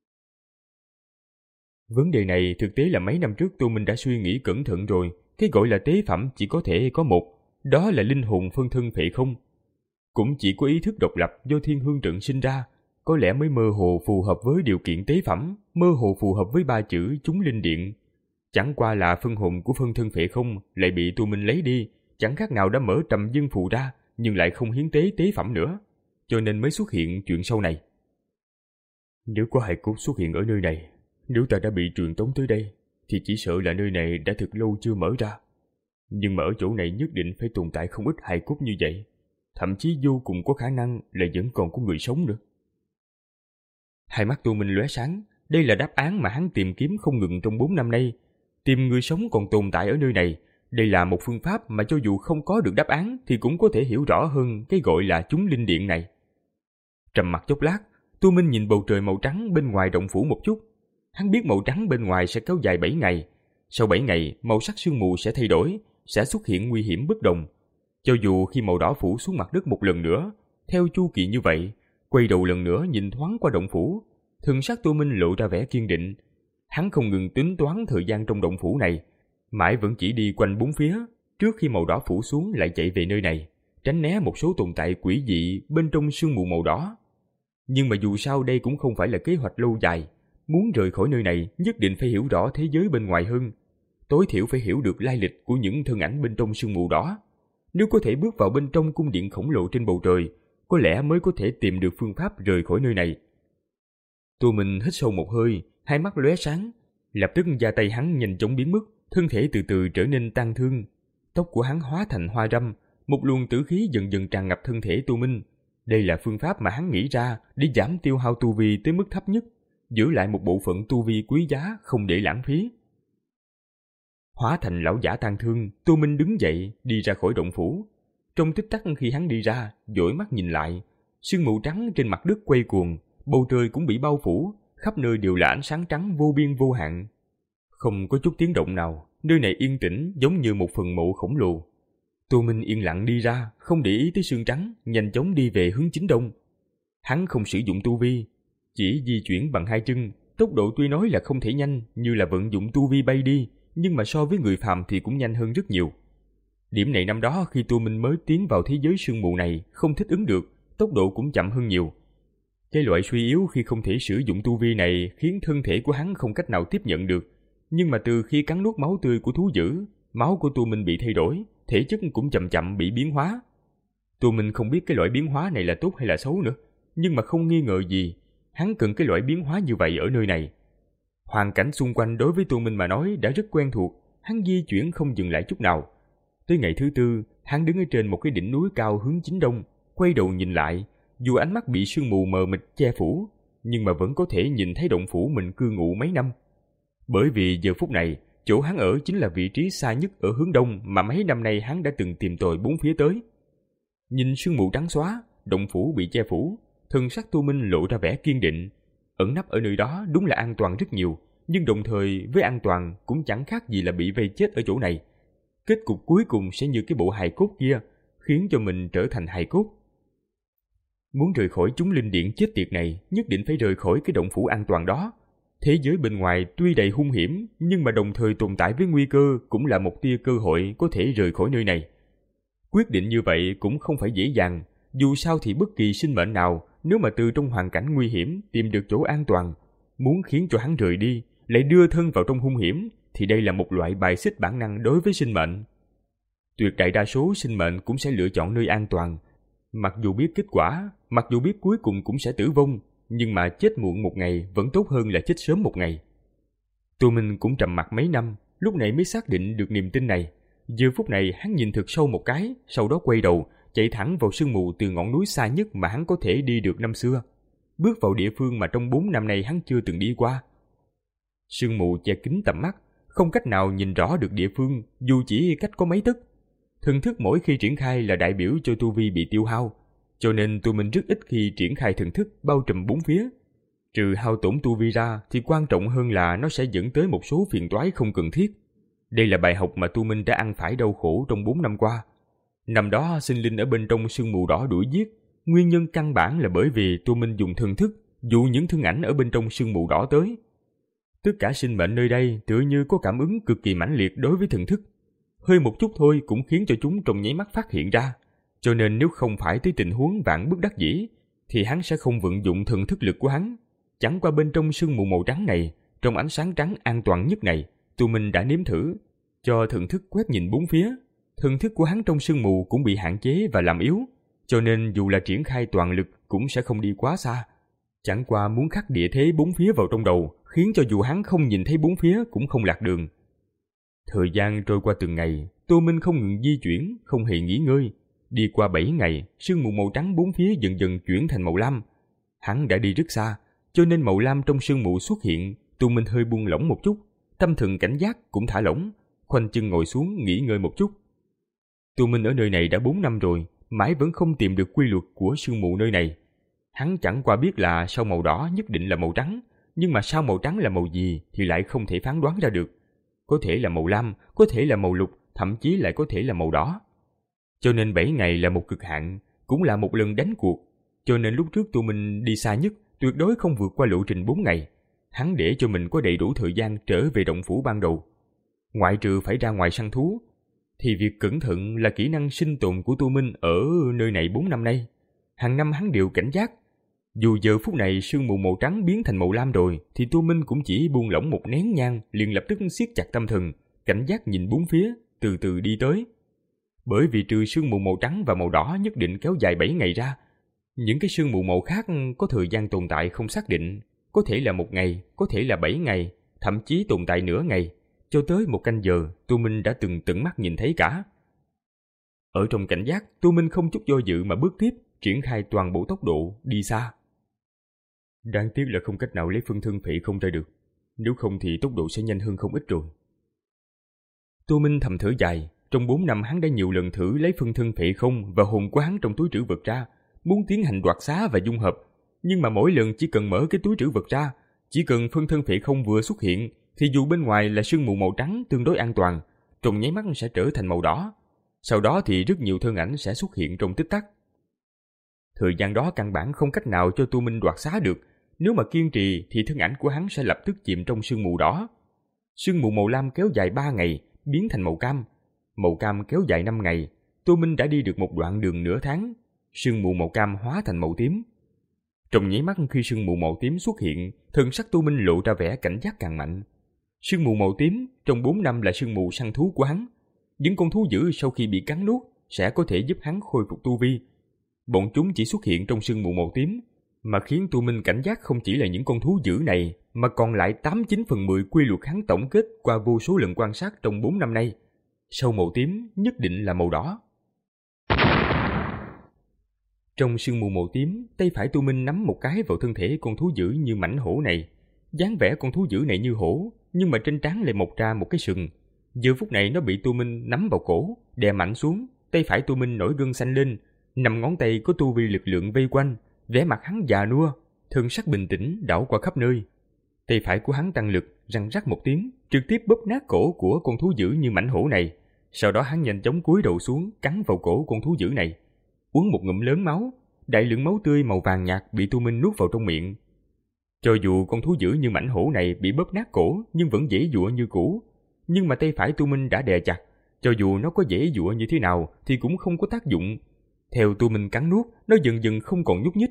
Vấn đề này thực tế là mấy năm trước Tô Minh đã suy nghĩ cẩn thận rồi. Cái gọi là tế phẩm chỉ có thể có một, đó là linh hồn phân thân phệ không. Cũng chỉ có ý thức độc lập do thiên hương trận sinh ra, có lẽ mới mơ hồ phù hợp với điều kiện tế phẩm, mơ hồ phù hợp với ba chữ chúng linh điện. Chẳng qua là phân hồn của phân thân phệ không lại bị Tô Minh lấy đi, chẳng khác nào đã mở Trầm Dương Phù ra, nhưng lại không hiến tế tế phẩm nữa, cho nên mới xuất hiện chuyện sau này. Nếu có hài cốt xuất hiện ở nơi này, nếu ta đã bị truyền tống tới đây, thì chỉ sợ là nơi này đã thực lâu chưa mở ra. Nhưng mà ở chỗ này nhất định phải tồn tại không ít hài cốt như vậy, thậm chí vô cùng có khả năng là vẫn còn có người sống nữa. Hai mắt Tô Minh lóe sáng, đây là đáp án mà hắn tìm kiếm không ngừng trong bốn năm nay. Tìm người sống còn tồn tại ở nơi này, đây là một phương pháp mà cho dù không có được đáp án thì cũng có thể hiểu rõ hơn cái gọi là chúng linh điện này. Trầm mặc chốc lát, Tô Minh nhìn bầu trời màu trắng bên ngoài động phủ một chút. Hắn biết màu trắng bên ngoài sẽ kéo dài bảy ngày. Sau bảy ngày, màu sắc sương mù sẽ thay đổi, sẽ xuất hiện nguy hiểm bất đồng. Cho dù khi màu đỏ phủ xuống mặt đất một lần nữa, theo chu kỳ như vậy, quay đầu lần nữa nhìn thoáng qua động phủ, thần sắc Tô Minh lộ ra vẻ kiên định. Hắn không ngừng tính toán thời gian trong động phủ này, mãi vẫn chỉ đi quanh bốn phía, trước khi màu đỏ phủ xuống lại chạy về nơi này, tránh né một số tồn tại quỷ dị bên trong sương mù màu đỏ. Nhưng mà dù sao đây cũng không phải là kế hoạch lâu dài, muốn rời khỏi nơi này nhất định phải hiểu rõ thế giới bên ngoài hơn, tối thiểu phải hiểu được lai lịch của những thân ảnh bên trong sương mù đỏ. Nếu có thể bước vào bên trong cung điện khổng lồ trên bầu trời, có lẽ mới có thể tìm được phương pháp rời khỏi nơi này. Tô Minh hít sâu một hơi, hai mắt lóe sáng, lập tức da tay hắn nhanh chóng biến mất, thân thể từ từ trở nên tang thương. Tóc của hắn hóa thành hoa râm, một luồng tử khí dần dần tràn ngập thân thể Tô Minh. Đây là phương pháp mà hắn nghĩ ra để giảm tiêu hao tu vi tới mức thấp nhất, giữ lại một bộ phận tu vi quý giá không để lãng phí. Hóa thành lão giả tang thương, Tô Minh đứng dậy đi ra khỏi động phủ. Trong tích tắc khi hắn đi ra, dõi mắt nhìn lại, sương mù trắng trên mặt đất quay cuồng, bầu trời cũng bị bao phủ, khắp nơi đều là ánh sáng trắng vô biên vô hạn. Không có chút tiếng động nào, nơi này yên tĩnh giống như một phần mộ khổng lồ. Tô Minh yên lặng đi ra, không để ý tới sương trắng, nhanh chóng đi về hướng chính đông. Hắn không sử dụng tu vi, chỉ di chuyển bằng hai chân, tốc độ tuy nói là không thể nhanh như là vận dụng tu vi bay đi, nhưng mà so với người phàm thì cũng nhanh hơn rất nhiều. Điểm này năm đó khi Tô Minh mới tiến vào thế giới sương mù này không thích ứng được, tốc độ cũng chậm hơn nhiều. Cái loại suy yếu khi không thể sử dụng tu vi này khiến thân thể của hắn không cách nào tiếp nhận được. Nhưng mà từ khi cắn nuốt máu tươi của thú dữ, máu của Tô Minh bị thay đổi, thể chất cũng chậm chậm bị biến hóa. Tô Minh không biết cái loại biến hóa này là tốt hay là xấu nữa, nhưng mà không nghi ngờ gì, hắn cần cái loại biến hóa như vậy ở nơi này. Hoàn cảnh xung quanh đối với Tô Minh mà nói đã rất quen thuộc, hắn di chuyển không dừng lại chút nào. Tới ngày thứ tư, hắn đứng ở trên một cái đỉnh núi cao hướng chính đông, quay đầu nhìn lại, dù ánh mắt bị sương mù mờ mịt che phủ, nhưng mà vẫn có thể nhìn thấy động phủ mình cư ngụ mấy năm. Bởi vì giờ phút này, chỗ hắn ở chính là vị trí xa nhất ở hướng đông mà mấy năm nay hắn đã từng tìm tòi bốn phía tới. Nhìn sương mù trắng xóa, động phủ bị che phủ, thần sắc Tô Minh lộ ra vẻ kiên định. Ẩn nấp ở nơi đó đúng là an toàn rất nhiều, nhưng đồng thời với an toàn cũng chẳng khác gì là bị vây chết ở chỗ này. Kết cục cuối cùng sẽ như cái bộ hài cốt kia, khiến cho mình trở thành hài cốt. Muốn rời khỏi chúng linh điện chết tiệt này, nhất định phải rời khỏi cái động phủ an toàn đó. Thế giới bên ngoài tuy đầy hung hiểm, nhưng mà đồng thời tồn tại với nguy cơ cũng là một tia cơ hội có thể rời khỏi nơi này. Quyết định như vậy cũng không phải dễ dàng, dù sao thì bất kỳ sinh mệnh nào nếu mà từ trong hoàn cảnh nguy hiểm tìm được chỗ an toàn, muốn khiến cho hắn rời đi, lại đưa thân vào trong hung hiểm, thì đây là một loại bài xích bản năng đối với sinh mệnh. Tuyệt đại đa số sinh mệnh cũng sẽ lựa chọn nơi an toàn, mặc dù biết kết quả, mặc dù biết cuối cùng cũng sẽ tử vong, nhưng mà chết muộn một ngày vẫn tốt hơn là chết sớm một ngày. Tô Minh cũng trầm mặc mấy năm, lúc này mới xác định được niềm tin này. Giờ phút này hắn nhìn thật sâu một cái, sau đó quay đầu, chạy thẳng vào sương mù từ ngọn núi xa nhất mà hắn có thể đi được năm xưa, bước vào địa phương mà trong bốn năm nay hắn chưa từng đi qua. Sương mù che kín tầm mắt, không cách nào nhìn rõ được địa phương, dù chỉ cách có mấy tấc. Thần thức mỗi khi triển khai là đại biểu cho tu vi bị tiêu hao, cho nên Tô Minh rất ít khi triển khai thần thức bao trùm bốn phía. Trừ hao tổn tu vi ra thì quan trọng hơn là nó sẽ dẫn tới một số phiền toái không cần thiết. Đây là bài học mà Tu Minh đã ăn phải đau khổ trong bốn năm qua. Năm đó sinh linh ở bên trong sương mù đỏ đuổi giết, nguyên nhân căn bản là bởi vì Tu Minh dùng thần thức dụ những thân ảnh ở bên trong sương mù đỏ tới. Tất cả sinh mệnh nơi đây tựa như có cảm ứng cực kỳ mãnh liệt đối với thần thức. Hơi một chút thôi cũng khiến cho chúng trong nháy mắt phát hiện ra. Cho nên nếu không phải tới tình huống vạn bất đắc dĩ, thì hắn sẽ không vận dụng thần thức lực của hắn. Chẳng qua bên trong sương mù màu trắng này, trong ánh sáng trắng an toàn nhất này, Tu Minh đã nếm thử cho thần thức quét nhìn bốn phía. Thần thức của hắn trong sương mù cũng bị hạn chế và làm yếu, cho nên dù là triển khai toàn lực cũng sẽ không đi quá xa. Chẳng qua muốn khắc địa thế bốn phía vào trong đầu, khiến cho dù hắn không nhìn thấy bốn phía cũng không lạc đường. Thời gian trôi qua từng ngày, Tô Minh không ngừng di chuyển, không hề nghỉ ngơi. Đi qua bảy ngày, sương mù màu trắng bốn phía dần dần chuyển thành màu lam. Hắn đã đi rất xa, cho nên màu lam trong sương mù xuất hiện, Tô Minh hơi buông lỏng một chút, tâm thần cảnh giác cũng thả lỏng, khoanh chân ngồi xuống nghỉ ngơi một chút. Tô Minh ở nơi này đã bốn năm rồi, mãi vẫn không tìm được quy luật của sương mù nơi này. Hắn chẳng qua biết là sao màu đỏ nhất định là màu trắng, nhưng mà sao màu trắng là màu gì thì lại không thể phán đoán ra được. Có thể là màu lam, có thể là màu lục, thậm chí lại có thể là màu đỏ. Cho nên bảy ngày là một cực hạn, cũng là một lần đánh cuộc. Cho nên lúc trước Tô Minh đi xa nhất, tuyệt đối không vượt qua lộ trình bốn ngày. Hắn để cho mình có đầy đủ thời gian trở về động phủ ban đầu. Ngoại trừ phải ra ngoài săn thú, thì việc cẩn thận là kỹ năng sinh tồn của Tô Minh ở nơi này bốn năm nay. Hàng năm hắn đều cảnh giác. Dù giờ phút này sương mù màu trắng biến thành màu lam rồi, thì Tô Minh cũng chỉ buông lỏng một nén nhang, liền lập tức siết chặt tâm thần, cảnh giác nhìn bốn phía, từ từ đi tới. Bởi vì trừ sương mù màu trắng và màu đỏ nhất định kéo dài bảy ngày ra, những cái sương mù màu khác có thời gian tồn tại không xác định, có thể là một ngày, có thể là bảy ngày, thậm chí tồn tại nửa ngày, cho tới một canh giờ, Tô Minh đã từng tận mắt nhìn thấy cả. Ở trong cảnh giác, Tô Minh không chút do dự mà bước tiếp, triển khai toàn bộ tốc độ, đi xa. Đáng tiếc là không cách nào lấy phân thân phệ không ra được, nếu không thì tốc độ sẽ nhanh hơn không ít rồi. Tô Minh thầm thở dài, trong bốn năm hắn đã nhiều lần thử lấy phân thân phệ không và hồn của hắn trong túi trữ vật ra, muốn tiến hành đoạt xá và dung hợp, nhưng mà mỗi lần chỉ cần mở cái túi trữ vật ra, chỉ cần phân thân phệ không vừa xuất hiện, thì dù bên ngoài là sương mù màu trắng tương đối an toàn, trong nháy mắt sẽ trở thành màu đỏ. Sau đó thì rất nhiều thân ảnh sẽ xuất hiện trong tích tắc. Thời gian đó căn bản không cách nào cho Tô Minh đoạt xá được, nếu mà kiên trì thì thân ảnh của hắn sẽ lập tức chìm trong sương mù đỏ. Sương mù màu lam kéo dài ba ngày, biến thành màu cam. Màu cam kéo dài năm ngày, Tô Minh đã đi được một đoạn đường nửa tháng. Sương mù màu cam hóa thành màu tím. Trong nháy mắt khi sương mù màu tím xuất hiện, thần sắc Tô Minh lộ ra vẻ cảnh giác càng mạnh. Sương mù màu tím trong bốn năm là sương mù săn thú của hắn. Những con thú dữ sau khi bị cắn nuốt sẽ có thể giúp hắn khôi phục tu vi. Bọn chúng chỉ xuất hiện trong sương mù màu tím, mà khiến Tô Minh cảnh giác không chỉ là những con thú dữ này, mà còn lại tám chín phần mười quy luật hắn tổng kết qua vô số lần quan sát trong bốn năm nay. Sau màu tím nhất định là màu đỏ. Trong sương mù màu tím, tay phải Tu Minh nắm một cái vào thân thể con thú dữ như mãnh hổ này. Dáng vẻ con thú dữ này như hổ, nhưng mà trên trán lại mọc ra một cái sừng. Giờ phút này nó bị Tu Minh nắm vào cổ, đè mạnh xuống, tay phải Tu Minh nổi gân xanh lên, năm ngón tay có tu vi lực lượng vây quanh, vẻ mặt hắn già nua, thân sắc bình tĩnh đảo qua khắp nơi. Tay phải của hắn tăng lực, răng rắc một tiếng, trực tiếp bóp nát cổ của con thú dữ như mãnh hổ này. Sau đó hắn nhanh chóng cúi đầu xuống, cắn vào cổ con thú dữ này. Uống một ngụm lớn máu, đại lượng máu tươi màu vàng nhạt bị Tu Minh nuốt vào trong miệng. Cho dù con thú dữ như mãnh hổ này bị bóp nát cổ nhưng vẫn giãy giụa như cũ, nhưng mà tay phải Tu Minh đã đè chặt, cho dù nó có giãy giụa như thế nào thì cũng không có tác dụng. Theo Tu Minh cắn nuốt, nó dần dần không còn nhúc nhích.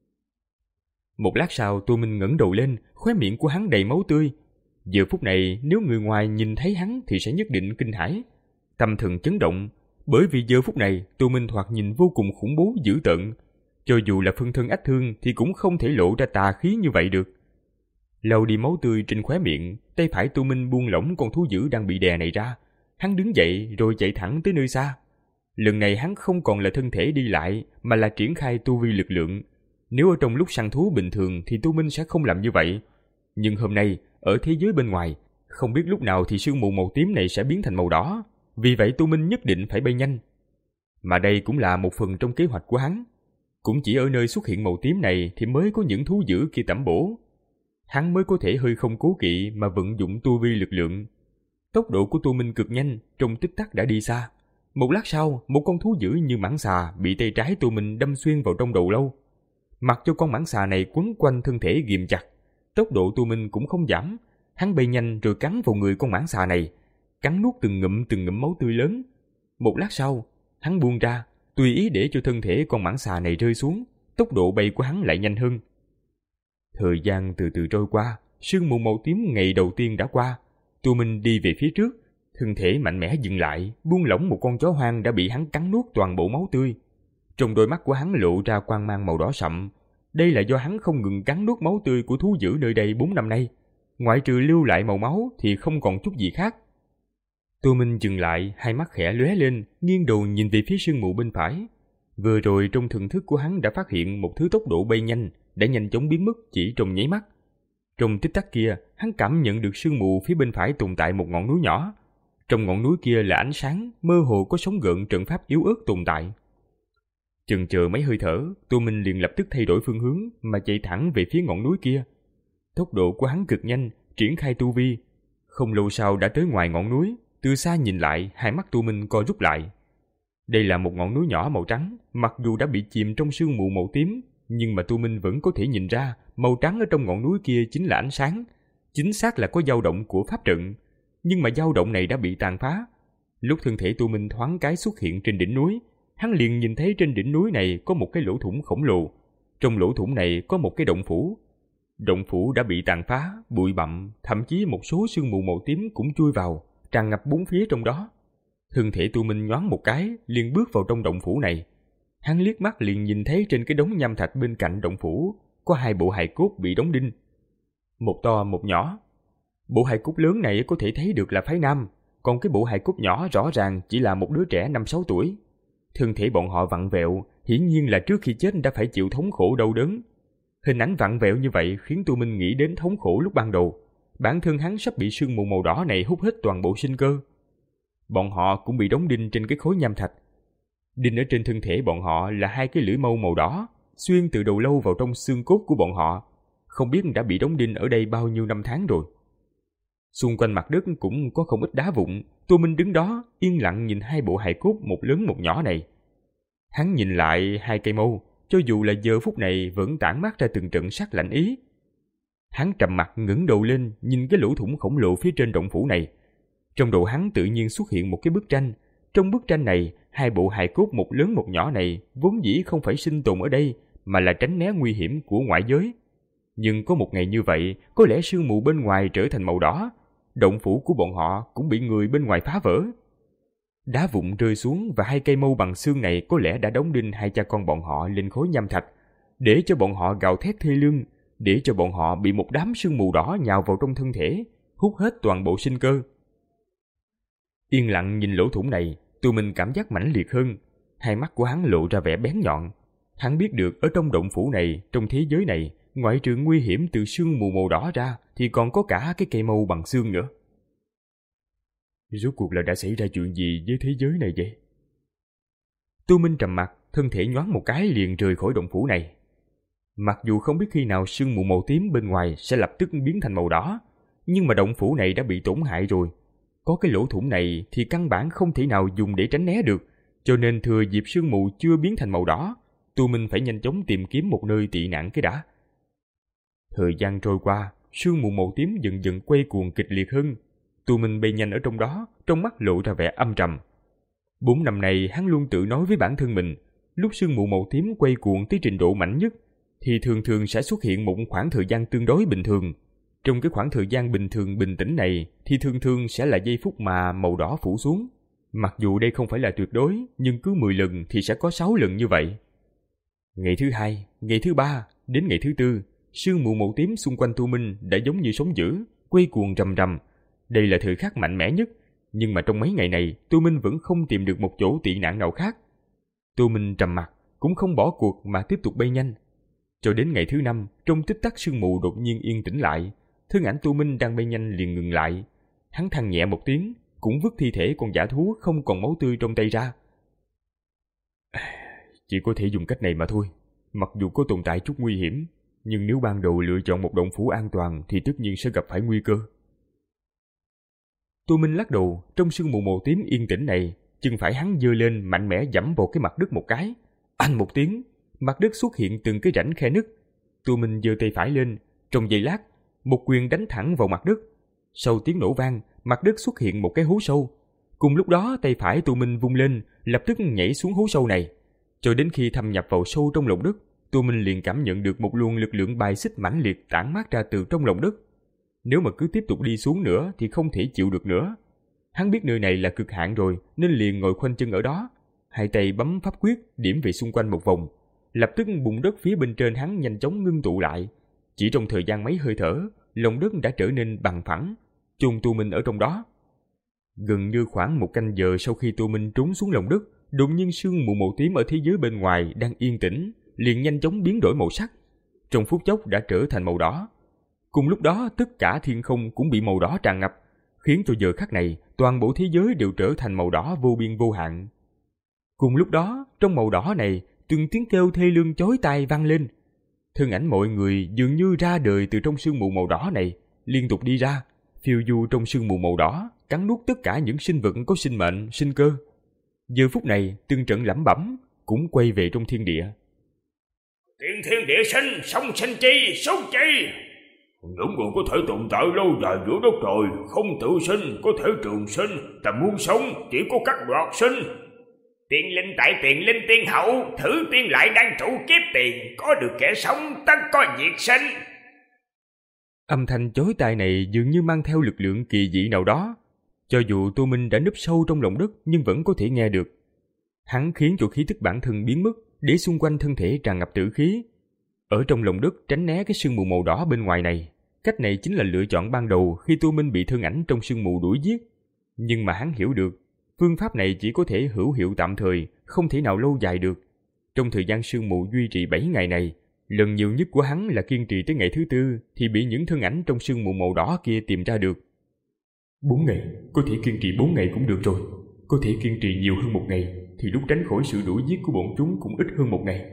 Một lát sau, Tu Minh ngẩng đầu lên, khóe miệng của hắn đầy máu tươi. Giờ phút này, nếu người ngoài nhìn thấy hắn thì sẽ nhất định kinh hãi, tâm thần chấn động, bởi vì giờ phút này Tu Minh thoạt nhìn vô cùng khủng bố dữ tợn. Cho dù là phân thân ách thương thì cũng không thể lộ ra tà khí như vậy được. Lau đi máu tươi trên khóe miệng, tay phải Tu Minh buông lỏng con thú dữ đang bị đè này ra. Hắn đứng dậy rồi chạy thẳng tới nơi xa. Lần này hắn không còn là thân thể đi lại mà là triển khai tu vi lực lượng. Nếu ở trong lúc săn thú bình thường thì Tu Minh sẽ không làm như vậy. Nhưng hôm nay, ở thế giới bên ngoài, không biết lúc nào thì sương mù màu tím này sẽ biến thành màu đỏ. Vì vậy Tu Minh nhất định phải bay nhanh. Mà đây cũng là một phần trong kế hoạch của hắn. Cũng chỉ ở nơi xuất hiện màu tím này thì mới có những thú dữ kia tẩm bổ. Hắn mới có thể hơi không cố kỵ mà vận dụng tu vi lực lượng. Tốc độ của Tu Minh cực nhanh, trong tích tắc đã đi xa. Một lát sau, một con thú dữ như mãng xà bị tay trái Tu Minh đâm xuyên vào trong đầu lâu. Mặc cho con mãng xà này quấn quanh thân thể ghìm chặt, tốc độ Tu Minh cũng không giảm. Hắn bay nhanh rồi cắn vào người con mãng xà này, cắn nuốt từng ngụm từng ngụm máu tươi lớn. Một lát sau, hắn buông ra, tùy ý để cho thân thể con mãng xà này rơi xuống, tốc độ bay của hắn lại nhanh hơn. Thời gian từ từ trôi qua, sương mù màu tím ngày đầu tiên đã qua. Tu Minh đi về phía trước, thân thể mạnh mẽ dừng lại, buông lỏng một con chó hoang đã bị hắn cắn nuốt toàn bộ máu tươi. Trong đôi mắt của hắn lộ ra quang mang màu đỏ sậm. Đây là do hắn không ngừng cắn nuốt máu tươi của thú dữ nơi đây bốn năm nay. Ngoại trừ lưu lại màu máu thì không còn chút gì khác. Tu Minh dừng lại, hai mắt khẽ lóe lên, nghiêng đầu nhìn về phía sương mù bên phải. Vừa rồi trong thần thức của hắn đã phát hiện một thứ tốc độ bay nhanh, đã nhanh chóng biến mất chỉ trong nháy mắt. Trong tích tắc kia, hắn cảm nhận được sương mù phía bên phải tồn tại một ngọn núi nhỏ. Trong ngọn núi kia là ánh sáng, mơ hồ có sóng gợn trận pháp yếu ớt tồn tại. Chần chờ mấy hơi thở, Tu Minh liền lập tức thay đổi phương hướng mà chạy thẳng về phía ngọn núi kia. Tốc độ của hắn cực nhanh, triển khai tu vi. Không lâu sau đã tới ngoài ngọn núi, từ xa nhìn lại, hai mắt Tu Minh co rút lại. Đây là một ngọn núi nhỏ màu trắng, mặc dù đã bị chìm trong sương mù màu tím, nhưng mà Tu Minh vẫn có thể nhìn ra màu trắng ở trong ngọn núi kia chính là ánh sáng, chính xác là có dao động của pháp trận. Nhưng mà dao động này đã bị tàn phá. Lúc thân thể Tu Minh thoáng cái xuất hiện trên đỉnh núi, hắn liền nhìn thấy trên đỉnh núi này có một cái lỗ thủng khổng lồ. Trong lỗ thủng này có một cái động phủ. Động phủ đã bị tàn phá, bụi bặm, thậm chí một số sương mù màu tím cũng chui vào, tràn ngập bốn phía trong đó. Thân thể Tu Minh nhoáng một cái, liền bước vào trong động phủ này. Hắn liếc mắt liền nhìn thấy trên cái đống nham thạch bên cạnh động phủ có hai bộ hài cốt bị đóng đinh, một to một nhỏ. Bộ hài cốt lớn này có thể thấy được là phái nam, còn cái bộ hài cốt nhỏ rõ ràng chỉ là một đứa trẻ năm sáu tuổi. Thân thể bọn họ vặn vẹo, hiển nhiên là trước khi chết đã phải chịu thống khổ đau đớn. Hình ảnh vặn vẹo như vậy khiến Tu Minh nghĩ đến thống khổ lúc ban đầu. Bản thân hắn sắp bị sương mù màu đỏ này hút hết toàn bộ sinh cơ. Bọn họ cũng bị đóng đinh trên cái khối nham thạch. Đinh ở trên thân thể bọn họ là hai cái lưỡi mâu màu đỏ, xuyên từ đầu lâu vào trong xương cốt của bọn họ. Không biết đã bị đóng đinh ở đây bao nhiêu năm tháng rồi. Xung quanh mặt đất cũng có không ít đá vụn. Tu Minh đứng đó yên lặng nhìn hai bộ hài cốt một lớn một nhỏ này. Hắn nhìn lại hai cây mâu, cho dù là giờ phút này vẫn tản mát ra từng trận sắc lạnh ý. Hắn trầm mặt ngẩng đầu lên nhìn cái lỗ thủng khổng lồ phía trên động phủ này. Trong đầu hắn tự nhiên xuất hiện một cái bức tranh. Trong bức tranh này, hai bộ hài cốt một lớn một nhỏ này vốn dĩ không phải sinh tồn ở đây, mà là tránh né nguy hiểm của ngoại giới. Nhưng có một ngày như vậy, có lẽ sương mù bên ngoài trở thành màu đỏ, động phủ của bọn họ cũng bị người bên ngoài phá vỡ. Đá vụn rơi xuống và hai cây mâu bằng xương này có lẽ đã đóng đinh hai cha con bọn họ lên khối nham thạch, để cho bọn họ gào thét thê lương, để cho bọn họ bị một đám sương mù đỏ nhào vào trong thân thể, hút hết toàn bộ sinh cơ. Yên lặng nhìn lỗ thủng này, Tu Minh cảm giác mãnh liệt hơn. Hai mắt của hắn lộ ra vẻ bén nhọn. Hắn biết được ở trong động phủ này, trong thế giới này, ngoại trừ nguy hiểm từ sương mù màu đỏ ra thì còn có cả cái cây mâu bằng xương nữa. Rốt cuộc là đã xảy ra chuyện gì với thế giới này vậy? Tu Minh trầm mặt, thân thể nhoáng một cái liền rời khỏi động phủ này. Mặc dù không biết khi nào sương mù màu tím bên ngoài sẽ lập tức biến thành màu đỏ, nhưng mà động phủ này đã bị tổn hại rồi. Có cái lỗ thủng này thì căn bản không thể nào dùng để tránh né được, cho nên thừa dịp sương mù chưa biến thành màu đỏ, Tu Minh phải nhanh chóng tìm kiếm một nơi tị nạn cái đã. Thời gian trôi qua, sương mù màu tím dần dần quay cuồng kịch liệt hơn. Tu Minh bay nhanh ở trong đó, trong mắt lộ ra vẻ âm trầm. Bốn năm này hắn luôn tự nói với bản thân mình, lúc sương mù màu tím quay cuồng tới trình độ mạnh nhất, thì thường thường sẽ xuất hiện một khoảng thời gian tương đối bình thường. Trong cái khoảng thời gian bình thường bình tĩnh này thì thường thường sẽ là giây phút mà màu đỏ phủ xuống. Mặc dù đây không phải là tuyệt đối, nhưng cứ mười lần thì sẽ có sáu lần như vậy. Ngày thứ hai, ngày thứ ba, đến ngày thứ tư, sương mù màu tím xung quanh Tu Minh đã giống như sóng dữ, quay cuồng rầm rầm. Đây là thời khắc mạnh mẽ nhất, nhưng mà trong mấy ngày này Tu Minh vẫn không tìm được một chỗ tị nạn nào khác. Tu Minh trầm mặc, cũng không bỏ cuộc mà tiếp tục bay nhanh. Cho đến ngày thứ năm, trong tích tắc sương mù đột nhiên yên tĩnh lại, thân ảnh Tu Minh đang bay nhanh liền ngừng lại. Hắn than nhẹ một tiếng, cũng vứt thi thể con dã thú không còn máu tươi trong tay ra. Chỉ có thể dùng cách này mà thôi. Mặc dù có tồn tại chút nguy hiểm, nhưng nếu ban đầu lựa chọn một động phủ an toàn thì tất nhiên sẽ gặp phải nguy cơ. Tu Minh lắc đầu, trong sương mù màu tím yên tĩnh này, chân phải hắn giơ lên mạnh mẽ giẫm vào cái mặt đất một cái. Anh một tiếng, mặt đất xuất hiện từng cái rãnh khe nứt. Tu Minh giơ tay phải lên, trong giây lát, một quyền đánh thẳng vào mặt đất. Sau tiếng nổ vang, mặt đất xuất hiện một cái hố sâu. Cùng lúc đó tay phải Tu Minh vung lên, lập tức nhảy xuống hố sâu này. Cho đến khi thâm nhập vào sâu trong lòng đất, Tu Minh liền cảm nhận được một luồng lực lượng bài xích mãnh liệt tản mát ra từ trong lòng đất. Nếu mà cứ tiếp tục đi xuống nữa thì không thể chịu được nữa. Hắn biết nơi này là cực hạn rồi nên liền ngồi khoanh chân ở đó, hai tay bấm pháp quyết điểm về xung quanh một vòng. Lập tức bùn đất phía bên trên hắn nhanh chóng ngưng tụ lại. Chỉ trong thời gian mấy hơi thở, lòng đất đã trở nên bằng phẳng, chôn Tu Minh ở trong đó. Gần như khoảng một canh giờ sau khi Tu Minh trốn xuống lòng đất, đột nhiên sương mù màu tím ở thế giới bên ngoài đang yên tĩnh liền nhanh chóng biến đổi màu sắc, trong phút chốc đã trở thành màu đỏ. Cùng lúc đó tất cả thiên không cũng bị màu đỏ tràn ngập, khiến cho giờ khắc này toàn bộ thế giới đều trở thành màu đỏ vô biên vô hạn. Cùng lúc đó trong màu đỏ này, từng tiếng kêu thê lương chói tai vang lên. Thân ảnh mọi người dường như ra đời từ trong sương mù màu đỏ này, liên tục đi ra, phiêu du trong sương mù màu đỏ, cắn nuốt tất cả những sinh vật có sinh mệnh, sinh cơ. Giờ phút này từng trận lẩm bẩm cũng quay về trong thiên địa. Tiên thiên địa sinh, song sinh chi, sống chi. Những người có thể tồn tại lâu dài giữa đất trời, không tự sinh, có thể trường sinh, ta muốn sống chỉ có các đoạt sinh. Tiên linh tại tiền linh tiên hậu, thử tiên lại đang trụ kiếp tiền, có được kẻ sống tất có diệt sinh. Âm thanh chói tai này dường như mang theo lực lượng kỳ dị nào đó. Cho dù Tu Minh đã núp sâu trong lòng đất nhưng vẫn có thể nghe được. Hắn khiến cho khí tức bản thân biến mất, để xung quanh thân thể tràn ngập tử khí. Ở trong lòng đất tránh né cái sương mù màu đỏ bên ngoài này. Cách này chính là lựa chọn ban đầu khi Tu Minh bị thân ảnh trong sương mù đuổi giết. Nhưng mà hắn hiểu được, phương pháp này chỉ có thể hữu hiệu tạm thời, không thể nào lâu dài được. Trong thời gian sương mù duy trì bảy ngày này, lần nhiều nhất của hắn là kiên trì tới ngày thứ tư thì bị những thân ảnh trong sương mù màu đỏ kia tìm ra được. Bốn ngày, có thể kiên trì bốn ngày cũng được rồi. Có thể kiên trì nhiều hơn một ngày thì lúc tránh khỏi sự đuổi giết của bọn chúng cũng ít hơn một ngày.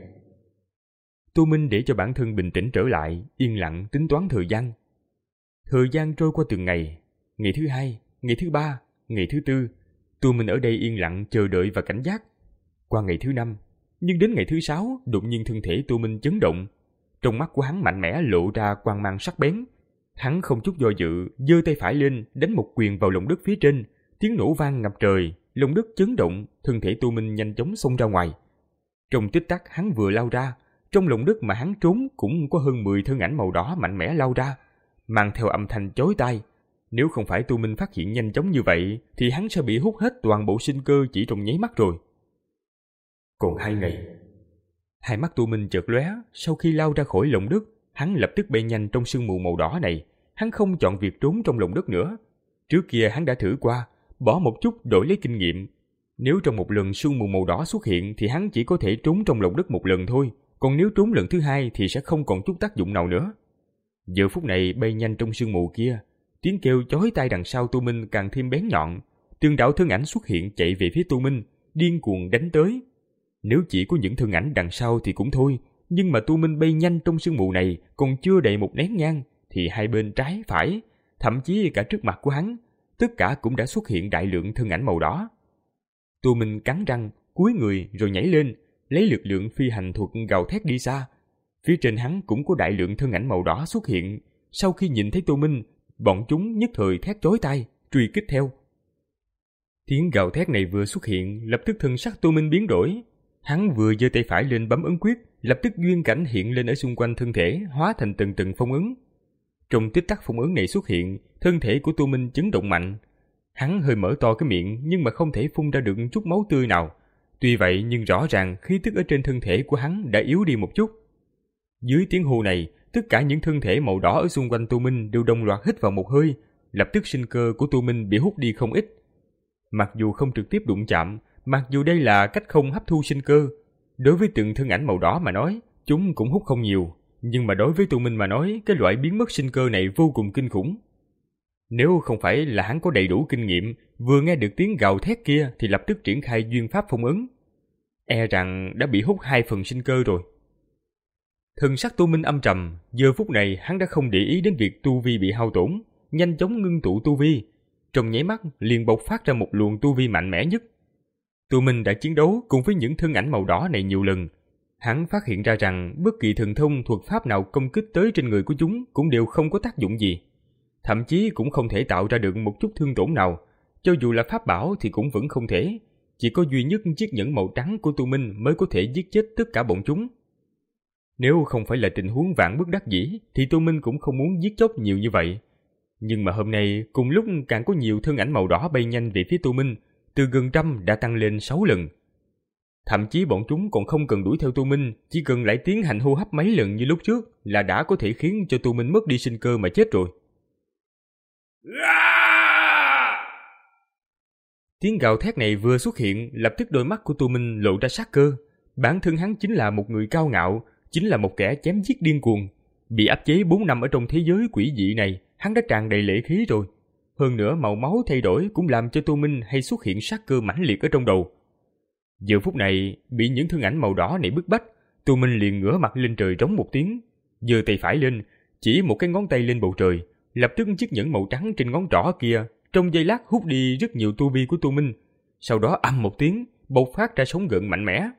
Tu Minh để cho bản thân bình tĩnh trở lại, yên lặng tính toán thời gian. Thời gian trôi qua từng ngày, ngày thứ hai, ngày thứ ba, ngày thứ tư, Tu Minh ở đây yên lặng chờ đợi và cảnh giác. Qua ngày thứ năm, nhưng đến ngày thứ sáu, đột nhiên thân thể Tu Minh chấn động. Trong mắt của hắn mạnh mẽ lộ ra quang mang sắc bén. Hắn không chút do dự, giơ tay phải lên, đánh một quyền vào lòng đất phía trên, tiếng nổ vang ngập trời, lòng đất chấn động, thân thể Tu Minh nhanh chóng xông ra ngoài. Trong tích tắc hắn vừa lao ra, trong lòng đất mà hắn trốn cũng có hơn mười thân ảnh màu đỏ mạnh mẽ lao ra, mang theo âm thanh chói tai. Nếu không phải Tu Minh phát hiện nhanh chóng như vậy, thì hắn sẽ bị hút hết toàn bộ sinh cơ chỉ trong nháy mắt rồi. Còn hai ngày. Hai mắt Tu Minh chợt lóe, sau khi lao ra khỏi lòng đất, hắn lập tức bay nhanh trong sương mù màu đỏ này. Hắn không chọn việc trốn trong lòng đất nữa. Trước kia hắn đã thử qua, bỏ một chút đổi lấy kinh nghiệm. Nếu trong một lần sương mù màu đỏ xuất hiện thì hắn chỉ có thể trốn trong lòng đất một lần thôi, còn nếu trốn lần thứ hai thì sẽ không còn chút tác dụng nào nữa. Giờ phút này bay nhanh trong sương mù kia, tiếng kêu chói tai đằng sau Tô Minh càng thêm bén nhọn. Từng đạo thân ảnh xuất hiện chạy về phía Tô Minh, điên cuồng đánh tới. Nếu chỉ có những thân ảnh đằng sau thì cũng thôi, nhưng mà Tô Minh bay nhanh trong sương mù này còn chưa đầy một nén nhang thì hai bên trái phải, thậm chí cả trước mặt của hắn, tất cả cũng đã xuất hiện đại lượng thân ảnh màu đỏ. Tô Minh cắn răng, cúi người rồi nhảy lên, lấy lực lượng phi hành thuật gào thét đi xa. Phía trên hắn cũng có đại lượng thân ảnh màu đỏ xuất hiện. Sau khi nhìn thấy Tô Minh, bọn chúng nhất thời thét chói tai, truy kích theo. Tiếng gào thét này vừa xuất hiện, lập tức thân sắc Tô Minh biến đổi. Hắn vừa giơ tay phải lên bấm ấn quyết, lập tức duyên cảnh hiện lên ở xung quanh thân thể, hóa thành từng từng phong ấn. Trong tích tắc phong ấn này xuất hiện, thân thể của Tô Minh chấn động mạnh. Hắn hơi mở to cái miệng nhưng mà không thể phun ra được chút máu tươi nào. Tuy vậy nhưng rõ ràng khí tức ở trên thân thể của hắn đã yếu đi một chút. Dưới tiếng hô này, tất cả những thân thể màu đỏ ở xung quanh Tô Minh đều đồng loạt hít vào một hơi, lập tức sinh cơ của Tô Minh bị hút đi không ít. Mặc dù không trực tiếp đụng chạm, mặc dù đây là cách không hấp thu sinh cơ, đối với từng thân ảnh màu đỏ mà nói, chúng cũng hút không nhiều, nhưng mà đối với Tô Minh mà nói, cái loại biến mất sinh cơ này vô cùng kinh khủng. Nếu không phải là hắn có đầy đủ kinh nghiệm, vừa nghe được tiếng gào thét kia thì lập tức triển khai duyên pháp phong ấn, e rằng đã bị hút hai phần sinh cơ rồi. Thần sắc Tô Minh âm trầm, giờ phút này hắn đã không để ý đến việc tu vi bị hao tổn, nhanh chóng ngưng tụ tu vi, trong nháy mắt liền bộc phát ra một luồng tu vi mạnh mẽ nhất. Tô Minh đã chiến đấu cùng với những thân ảnh màu đỏ này nhiều lần, hắn phát hiện ra rằng bất kỳ thần thông thuật pháp nào công kích tới trên người của chúng cũng đều không có tác dụng gì, thậm chí cũng không thể tạo ra được một chút thương tổn nào, cho dù là pháp bảo thì cũng vẫn không thể, chỉ có duy nhất chiếc nhẫn màu trắng của Tô Minh mới có thể giết chết tất cả bọn chúng. Nếu không phải là tình huống vạn bất đắc dĩ thì Tô Minh cũng không muốn giết chóc nhiều như vậy. Nhưng mà hôm nay cùng lúc càng có nhiều thân ảnh màu đỏ bay nhanh về phía Tô Minh, từ gần trăm đã tăng lên sáu lần. Thậm chí bọn chúng còn không cần đuổi theo Tô Minh, chỉ cần lại tiến hành hô hấp mấy lần như lúc trước là đã có thể khiến cho Tô Minh mất đi sinh cơ mà chết rồi. Tiếng gào thét này vừa xuất hiện, lập tức đôi mắt của Tô Minh lộ ra sát cơ. Bản thân hắn chính là một người cao ngạo, chính là một kẻ chém giết điên cuồng. Bị áp chế bốn năm ở trong thế giới quỷ dị này, hắn đã tràn đầy lệ khí rồi. Hơn nữa màu máu thay đổi cũng làm cho Tô Minh hay xuất hiện sát cơ mãnh liệt ở trong đầu. Giờ phút này, bị những thân ảnh màu đỏ này bức bách, Tô Minh liền ngửa mặt lên trời rống một tiếng, giơ tay phải lên, chỉ một cái ngón tay lên bầu trời, lập tức chiếc nhẫn màu trắng trên ngón trỏ kia trong giây lát hút đi rất nhiều tu vi của Tô Minh, sau đó ầm một tiếng, bộc phát ra sóng gợn mạnh mẽ.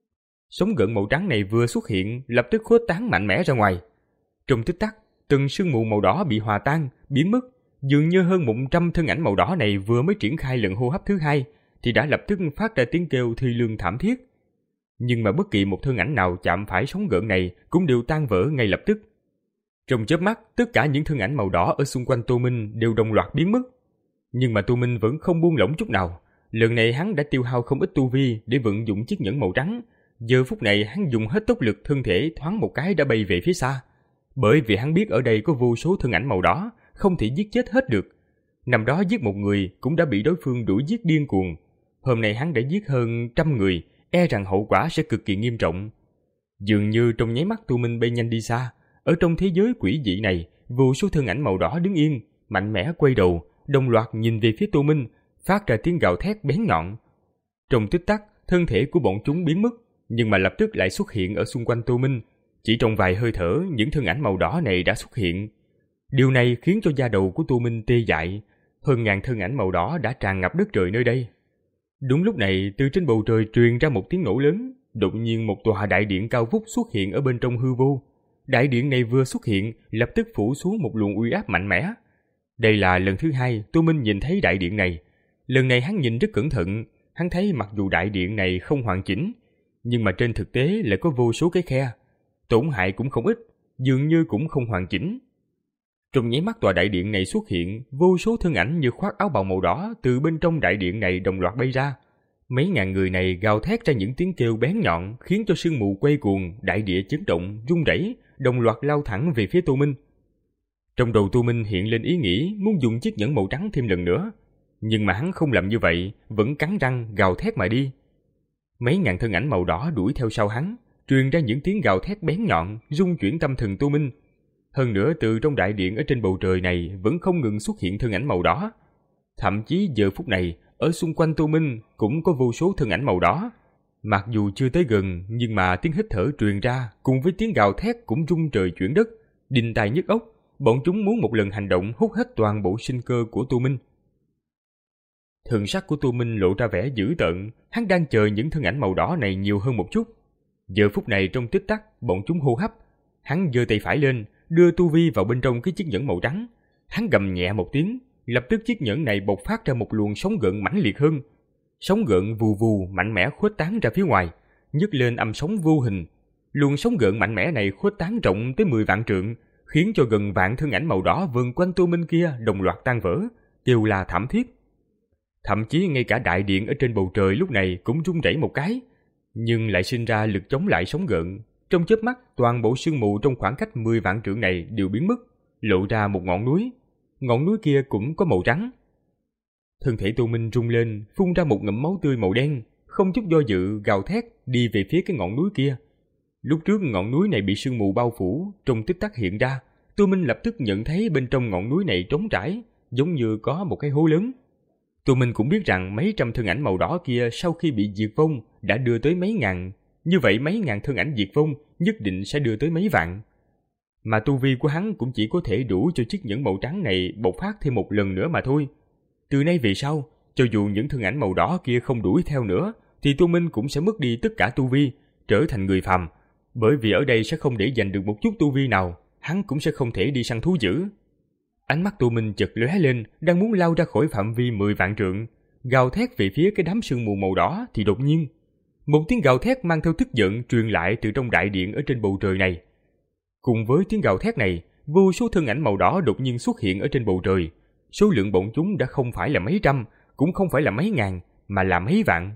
Sóng gợn màu trắng này vừa xuất hiện, lập tức khuếch tán mạnh mẽ ra ngoài. Trong tích tắc, từng sương mù màu đỏ bị hòa tan, biến mất, dường như hơn một trăm thân ảnh màu đỏ này vừa mới triển khai lần hô hấp thứ hai thì đã lập tức phát ra tiếng kêu thi lương thảm thiết. Nhưng mà bất kỳ một thân ảnh nào chạm phải sóng gợn này cũng đều tan vỡ ngay lập tức. Trong chớp mắt, tất cả những thân ảnh màu đỏ ở xung quanh Tô Minh đều đồng loạt biến mất. Nhưng mà Tô Minh vẫn không buông lỏng chút nào. Lần này hắn đã tiêu hao không ít tu vi để vận dụng chiếc nhẫn màu trắng. Giờ phút này hắn dùng hết tốc lực, thân thể thoáng một cái đã bay về phía xa. Bởi vì hắn biết ở đây có vô số thân ảnh màu đỏ, không thể giết chết hết được. Năm đó giết một người cũng đã bị đối phương đuổi giết điên cuồng. Hôm nay hắn đã giết hơn trăm người, e rằng hậu quả sẽ cực kỳ nghiêm trọng. Dường như trong nháy mắt Tô Minh bay nhanh đi xa. Ở trong thế giới quỷ dị này, vô số thân ảnh màu đỏ đứng yên, mạnh mẽ quay đầu, đồng loạt nhìn về phía Tô Minh, phát ra tiếng gào thét bén nhọn. Trong tích tắc, thân thể của bọn chúng biến mất, nhưng mà lập tức lại xuất hiện ở xung quanh Tô Minh. Chỉ trong vài hơi thở, những thân ảnh màu đỏ này đã xuất hiện. Điều này khiến cho da đầu của Tô Minh tê dại. Hơn ngàn thân ảnh màu đỏ đã tràn ngập đất trời nơi đây. Đúng lúc này, từ trên bầu trời truyền ra một tiếng nổ lớn. Đột nhiên một tòa đại điện cao vút xuất hiện ở bên trong hư vô. Đại điện này vừa xuất hiện, lập tức phủ xuống một luồng uy áp mạnh mẽ. Đây là lần thứ hai Tô Minh nhìn thấy đại điện này. Lần này hắn nhìn rất cẩn thận, hắn thấy mặc dù đại điện này không hoàn chỉnh, nhưng mà trên thực tế lại có vô số cái khe, tổn hại cũng không ít, dường như cũng không hoàn chỉnh. Trong nháy mắt tòa đại điện này xuất hiện, vô số thân ảnh như khoác áo bào màu đỏ từ bên trong đại điện này đồng loạt bay ra. Mấy ngàn người này gào thét ra những tiếng kêu bén nhọn, khiến cho sương mù quay cuồng, đại địa chấn động, rung rẩy, đồng loạt lao thẳng về phía Tô Minh. Trong đầu Tô Minh hiện lên ý nghĩ muốn dùng chiếc nhẫn màu trắng thêm lần nữa. Nhưng mà hắn không làm như vậy, vẫn cắn răng gào thét mà đi. Mấy ngàn thân ảnh màu đỏ đuổi theo sau hắn, truyền ra những tiếng gào thét bén nhọn, rung chuyển tâm thần Tô Minh. Hơn nữa từ trong đại điện ở trên bầu trời này vẫn không ngừng xuất hiện thân ảnh màu đỏ. Thậm chí giờ phút này, ở xung quanh Tô Minh cũng có vô số thân ảnh màu đỏ. Mặc dù chưa tới gần, nhưng mà tiếng hít thở truyền ra cùng với tiếng gào thét cũng rung trời chuyển đất, đinh tai nhức óc. Bọn chúng muốn một lần hành động hút hết toàn bộ sinh cơ của Tô Minh. Thần sắc của Tô Minh lộ ra vẻ dữ tợn, hắn đang chờ những thân ảnh màu đỏ này nhiều hơn một chút. Giờ phút này trong tích tắc, bọn chúng hô hấp. Hắn giơ tay phải lên, đưa tu vi vào bên trong cái chiếc nhẫn màu trắng. Hắn gầm nhẹ một tiếng, lập tức chiếc nhẫn này bộc phát ra một luồng sóng gợn mãnh liệt hơn. Sóng gợn vù vù mạnh mẽ khuếch tán ra phía ngoài, nhấc lên âm sóng vô hình. Luồng sóng gợn mạnh mẽ này khuếch tán rộng tới mười vạn trượng, khiến cho gần vạn thân ảnh màu đỏ vần quanh Tô Minh kia đồng loạt tan vỡ, kêu là thảm thiết. Thậm chí ngay cả đại điện ở trên bầu trời lúc này cũng rung rẩy một cái, nhưng lại sinh ra lực chống lại sóng gợn. Trong chớp mắt, toàn bộ sương mù trong khoảng cách mười vạn trượng này đều biến mất, lộ ra một ngọn núi. Ngọn núi kia cũng có màu trắng. Thân thể Tô Minh rung lên, phun ra một ngụm máu tươi màu đen, không chút do dự gào thét đi về phía cái ngọn núi kia. Lúc trước ngọn núi này bị sương mù bao phủ, trong tích tắc hiện ra, Tô Minh lập tức nhận thấy bên trong ngọn núi này trống trải, giống như có một cái hố lớn. Tô Minh cũng biết rằng mấy trăm thân ảnh màu đỏ kia sau khi bị diệt vong đã đưa tới mấy ngàn, như vậy mấy ngàn thân ảnh diệt vong nhất định sẽ đưa tới mấy vạn. Mà tu vi của hắn cũng chỉ có thể đủ cho chiếc nhẫn màu trắng này bộc phát thêm một lần nữa mà thôi. Từ nay về sau, cho dù những thân ảnh màu đỏ kia không đuổi theo nữa, thì Tô Minh cũng sẽ mất đi tất cả tu vi, trở thành người phàm. Bởi vì ở đây sẽ không để giành được một chút tu vi nào, hắn cũng sẽ không thể đi săn thú dữ. Ánh mắt Tô Minh chợt lóe lên, đang muốn lao ra khỏi phạm vi mười vạn trượng, gào thét về phía cái đám sương mù màu đỏ, thì đột nhiên một tiếng gào thét mang theo tức giận truyền lại từ trong đại điện ở trên bầu trời này. Cùng với tiếng gào thét này, vô số thân ảnh màu đỏ đột nhiên xuất hiện ở trên bầu trời. Số lượng bọn chúng đã không phải là mấy trăm, cũng không phải là mấy ngàn, mà là mấy vạn.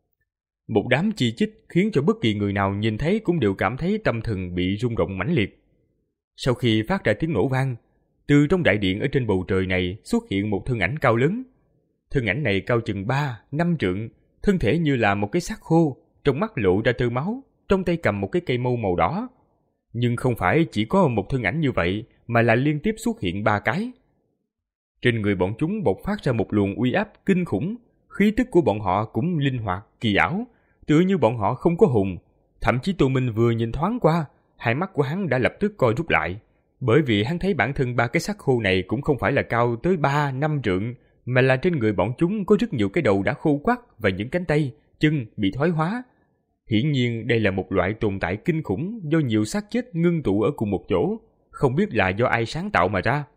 Một đám chi chít khiến cho bất kỳ người nào nhìn thấy cũng đều cảm thấy tâm thần bị rung động mãnh liệt. Sau khi phát ra tiếng nổ vang, từ trong đại điện ở trên bầu trời này xuất hiện một thân ảnh cao lớn. Thân ảnh này cao chừng ba, năm trượng, thân thể như là một cái xác khô, trong mắt lộ ra tơ máu, trong tay cầm một cái cây mâu màu đỏ. Nhưng không phải chỉ có một thân ảnh như vậy, mà là liên tiếp xuất hiện ba cái. Trên người bọn chúng bộc phát ra một luồng uy áp kinh khủng, khí tức của bọn họ cũng linh hoạt, kỳ ảo, tựa như bọn họ không có hồn. Thậm chí Tô Minh vừa nhìn thoáng qua, hai mắt của hắn đã lập tức co rút lại, bởi vì hắn thấy bản thân ba cái xác khô này cũng không phải là cao tới ba, năm trượng, mà là trên người bọn chúng có rất nhiều cái đầu đã khô quắt và những cánh tay, chân bị thoái hóa. Hiển nhiên đây là một loại tồn tại kinh khủng do nhiều xác chết ngưng tụ ở cùng một chỗ, không biết là do ai sáng tạo mà ra.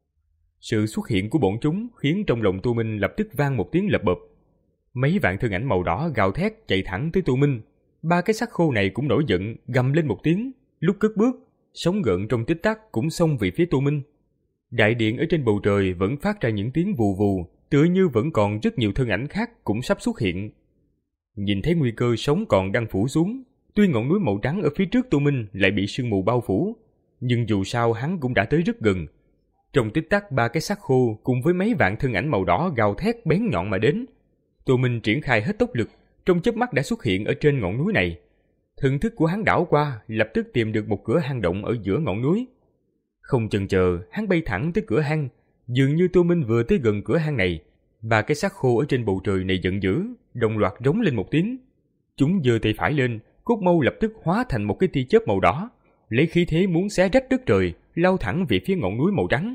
Sự xuất hiện của bọn chúng khiến trong lòng Tô Minh lập tức vang một tiếng lập bập. Mấy vạn thân ảnh màu đỏ gào thét chạy thẳng tới Tô Minh. Ba cái xác khô này cũng nổi giận, gầm lên một tiếng, lúc cất bước, sóng gợn trong tích tắc cũng xông về phía Tô Minh. Đại điện ở trên bầu trời vẫn phát ra những tiếng vù vù, tựa như vẫn còn rất nhiều thân ảnh khác cũng sắp xuất hiện. Nhìn thấy nguy cơ sống còn đang phủ xuống, tuy ngọn núi màu trắng ở phía trước Tô Minh lại bị sương mù bao phủ, nhưng dù sao hắn cũng đã tới rất gần. Trong tích tắc ba cái xác khô cùng với mấy vạn thân ảnh màu đỏ gào thét bén nhọn mà đến. Tô Minh triển khai hết tốc lực, trong chớp mắt đã xuất hiện ở trên ngọn núi này. Thần thức của hắn đảo qua, lập tức tìm được một cửa hang động ở giữa ngọn núi. Không chần chờ, hắn bay thẳng tới cửa hang. Dường như Tô Minh vừa tới gần cửa hang này, ba cái xác khô ở trên bầu trời này giận dữ, đồng loạt rống lên một tiếng. Chúng giơ tay phải lên, cốt mâu lập tức hóa thành một cái tia chớp màu đỏ, lấy khí thế muốn xé rách đất trời, lao thẳng về phía ngọn núi màu trắng.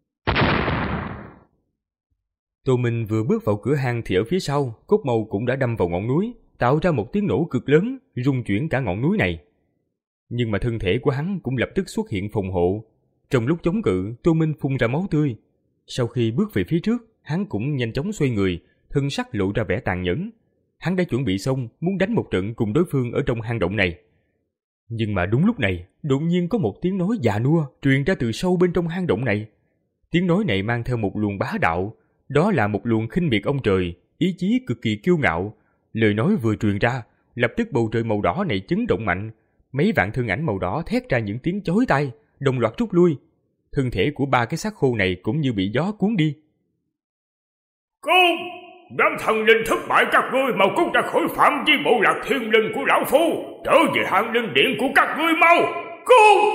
Tô Minh vừa bước vào cửa hang thì ở phía sau, cốt mâu cũng đã đâm vào ngọn núi, tạo ra một tiếng nổ cực lớn, rung chuyển cả ngọn núi này. Nhưng mà thân thể của hắn cũng lập tức xuất hiện phòng hộ. Trong lúc chống cự, Tô Minh phun ra máu tươi. Sau khi bước về phía trước, hắn cũng nhanh chóng xoay người, thân sắc lộ ra vẻ tàn nhẫn. Hắn đã chuẩn bị xong, muốn đánh một trận cùng đối phương ở trong hang động này. Nhưng mà đúng lúc này, đột nhiên có một tiếng nói già nua truyền ra từ sâu bên trong hang động này. Tiếng nói này mang theo một luồng bá đạo, đó là một luồng khinh miệt ông trời, ý chí cực kỳ kiêu ngạo. Lời nói vừa truyền ra, lập tức bầu trời màu đỏ này chấn động mạnh, mấy vạn thân ảnh màu đỏ thét ra những tiếng chói tai, đồng loạt rút lui. Thân thể của ba cái xác khô này cũng như bị gió cuốn đi. Cút! Đám thần linh thất bại các ngươi, mau cút ra khỏi phạm vi bộ lạc thiên linh của lão phu, trở về hang linh điện của các ngươi mau! Cút!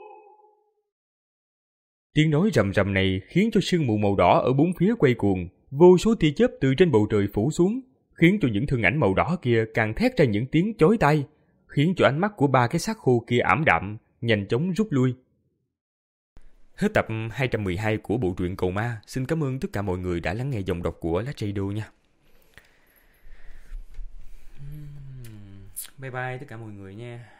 Tiếng nói rầm rầm này khiến cho sương mù màu đỏ ở bốn phía quay cuồng, vô số tia chớp từ trên bầu trời phủ xuống, khiến cho những thân ảnh màu đỏ kia càng thét ra những tiếng chói tai, khiến cho ánh mắt của ba cái xác khô kia ảm đạm, nhanh chóng rút lui. Hết tập hai trăm mười hai của bộ truyện Cầu Ma. Xin cảm ơn tất cả mọi người đã lắng nghe dòng đọc của Lát Radio nha. Bye bye tất cả mọi người nha.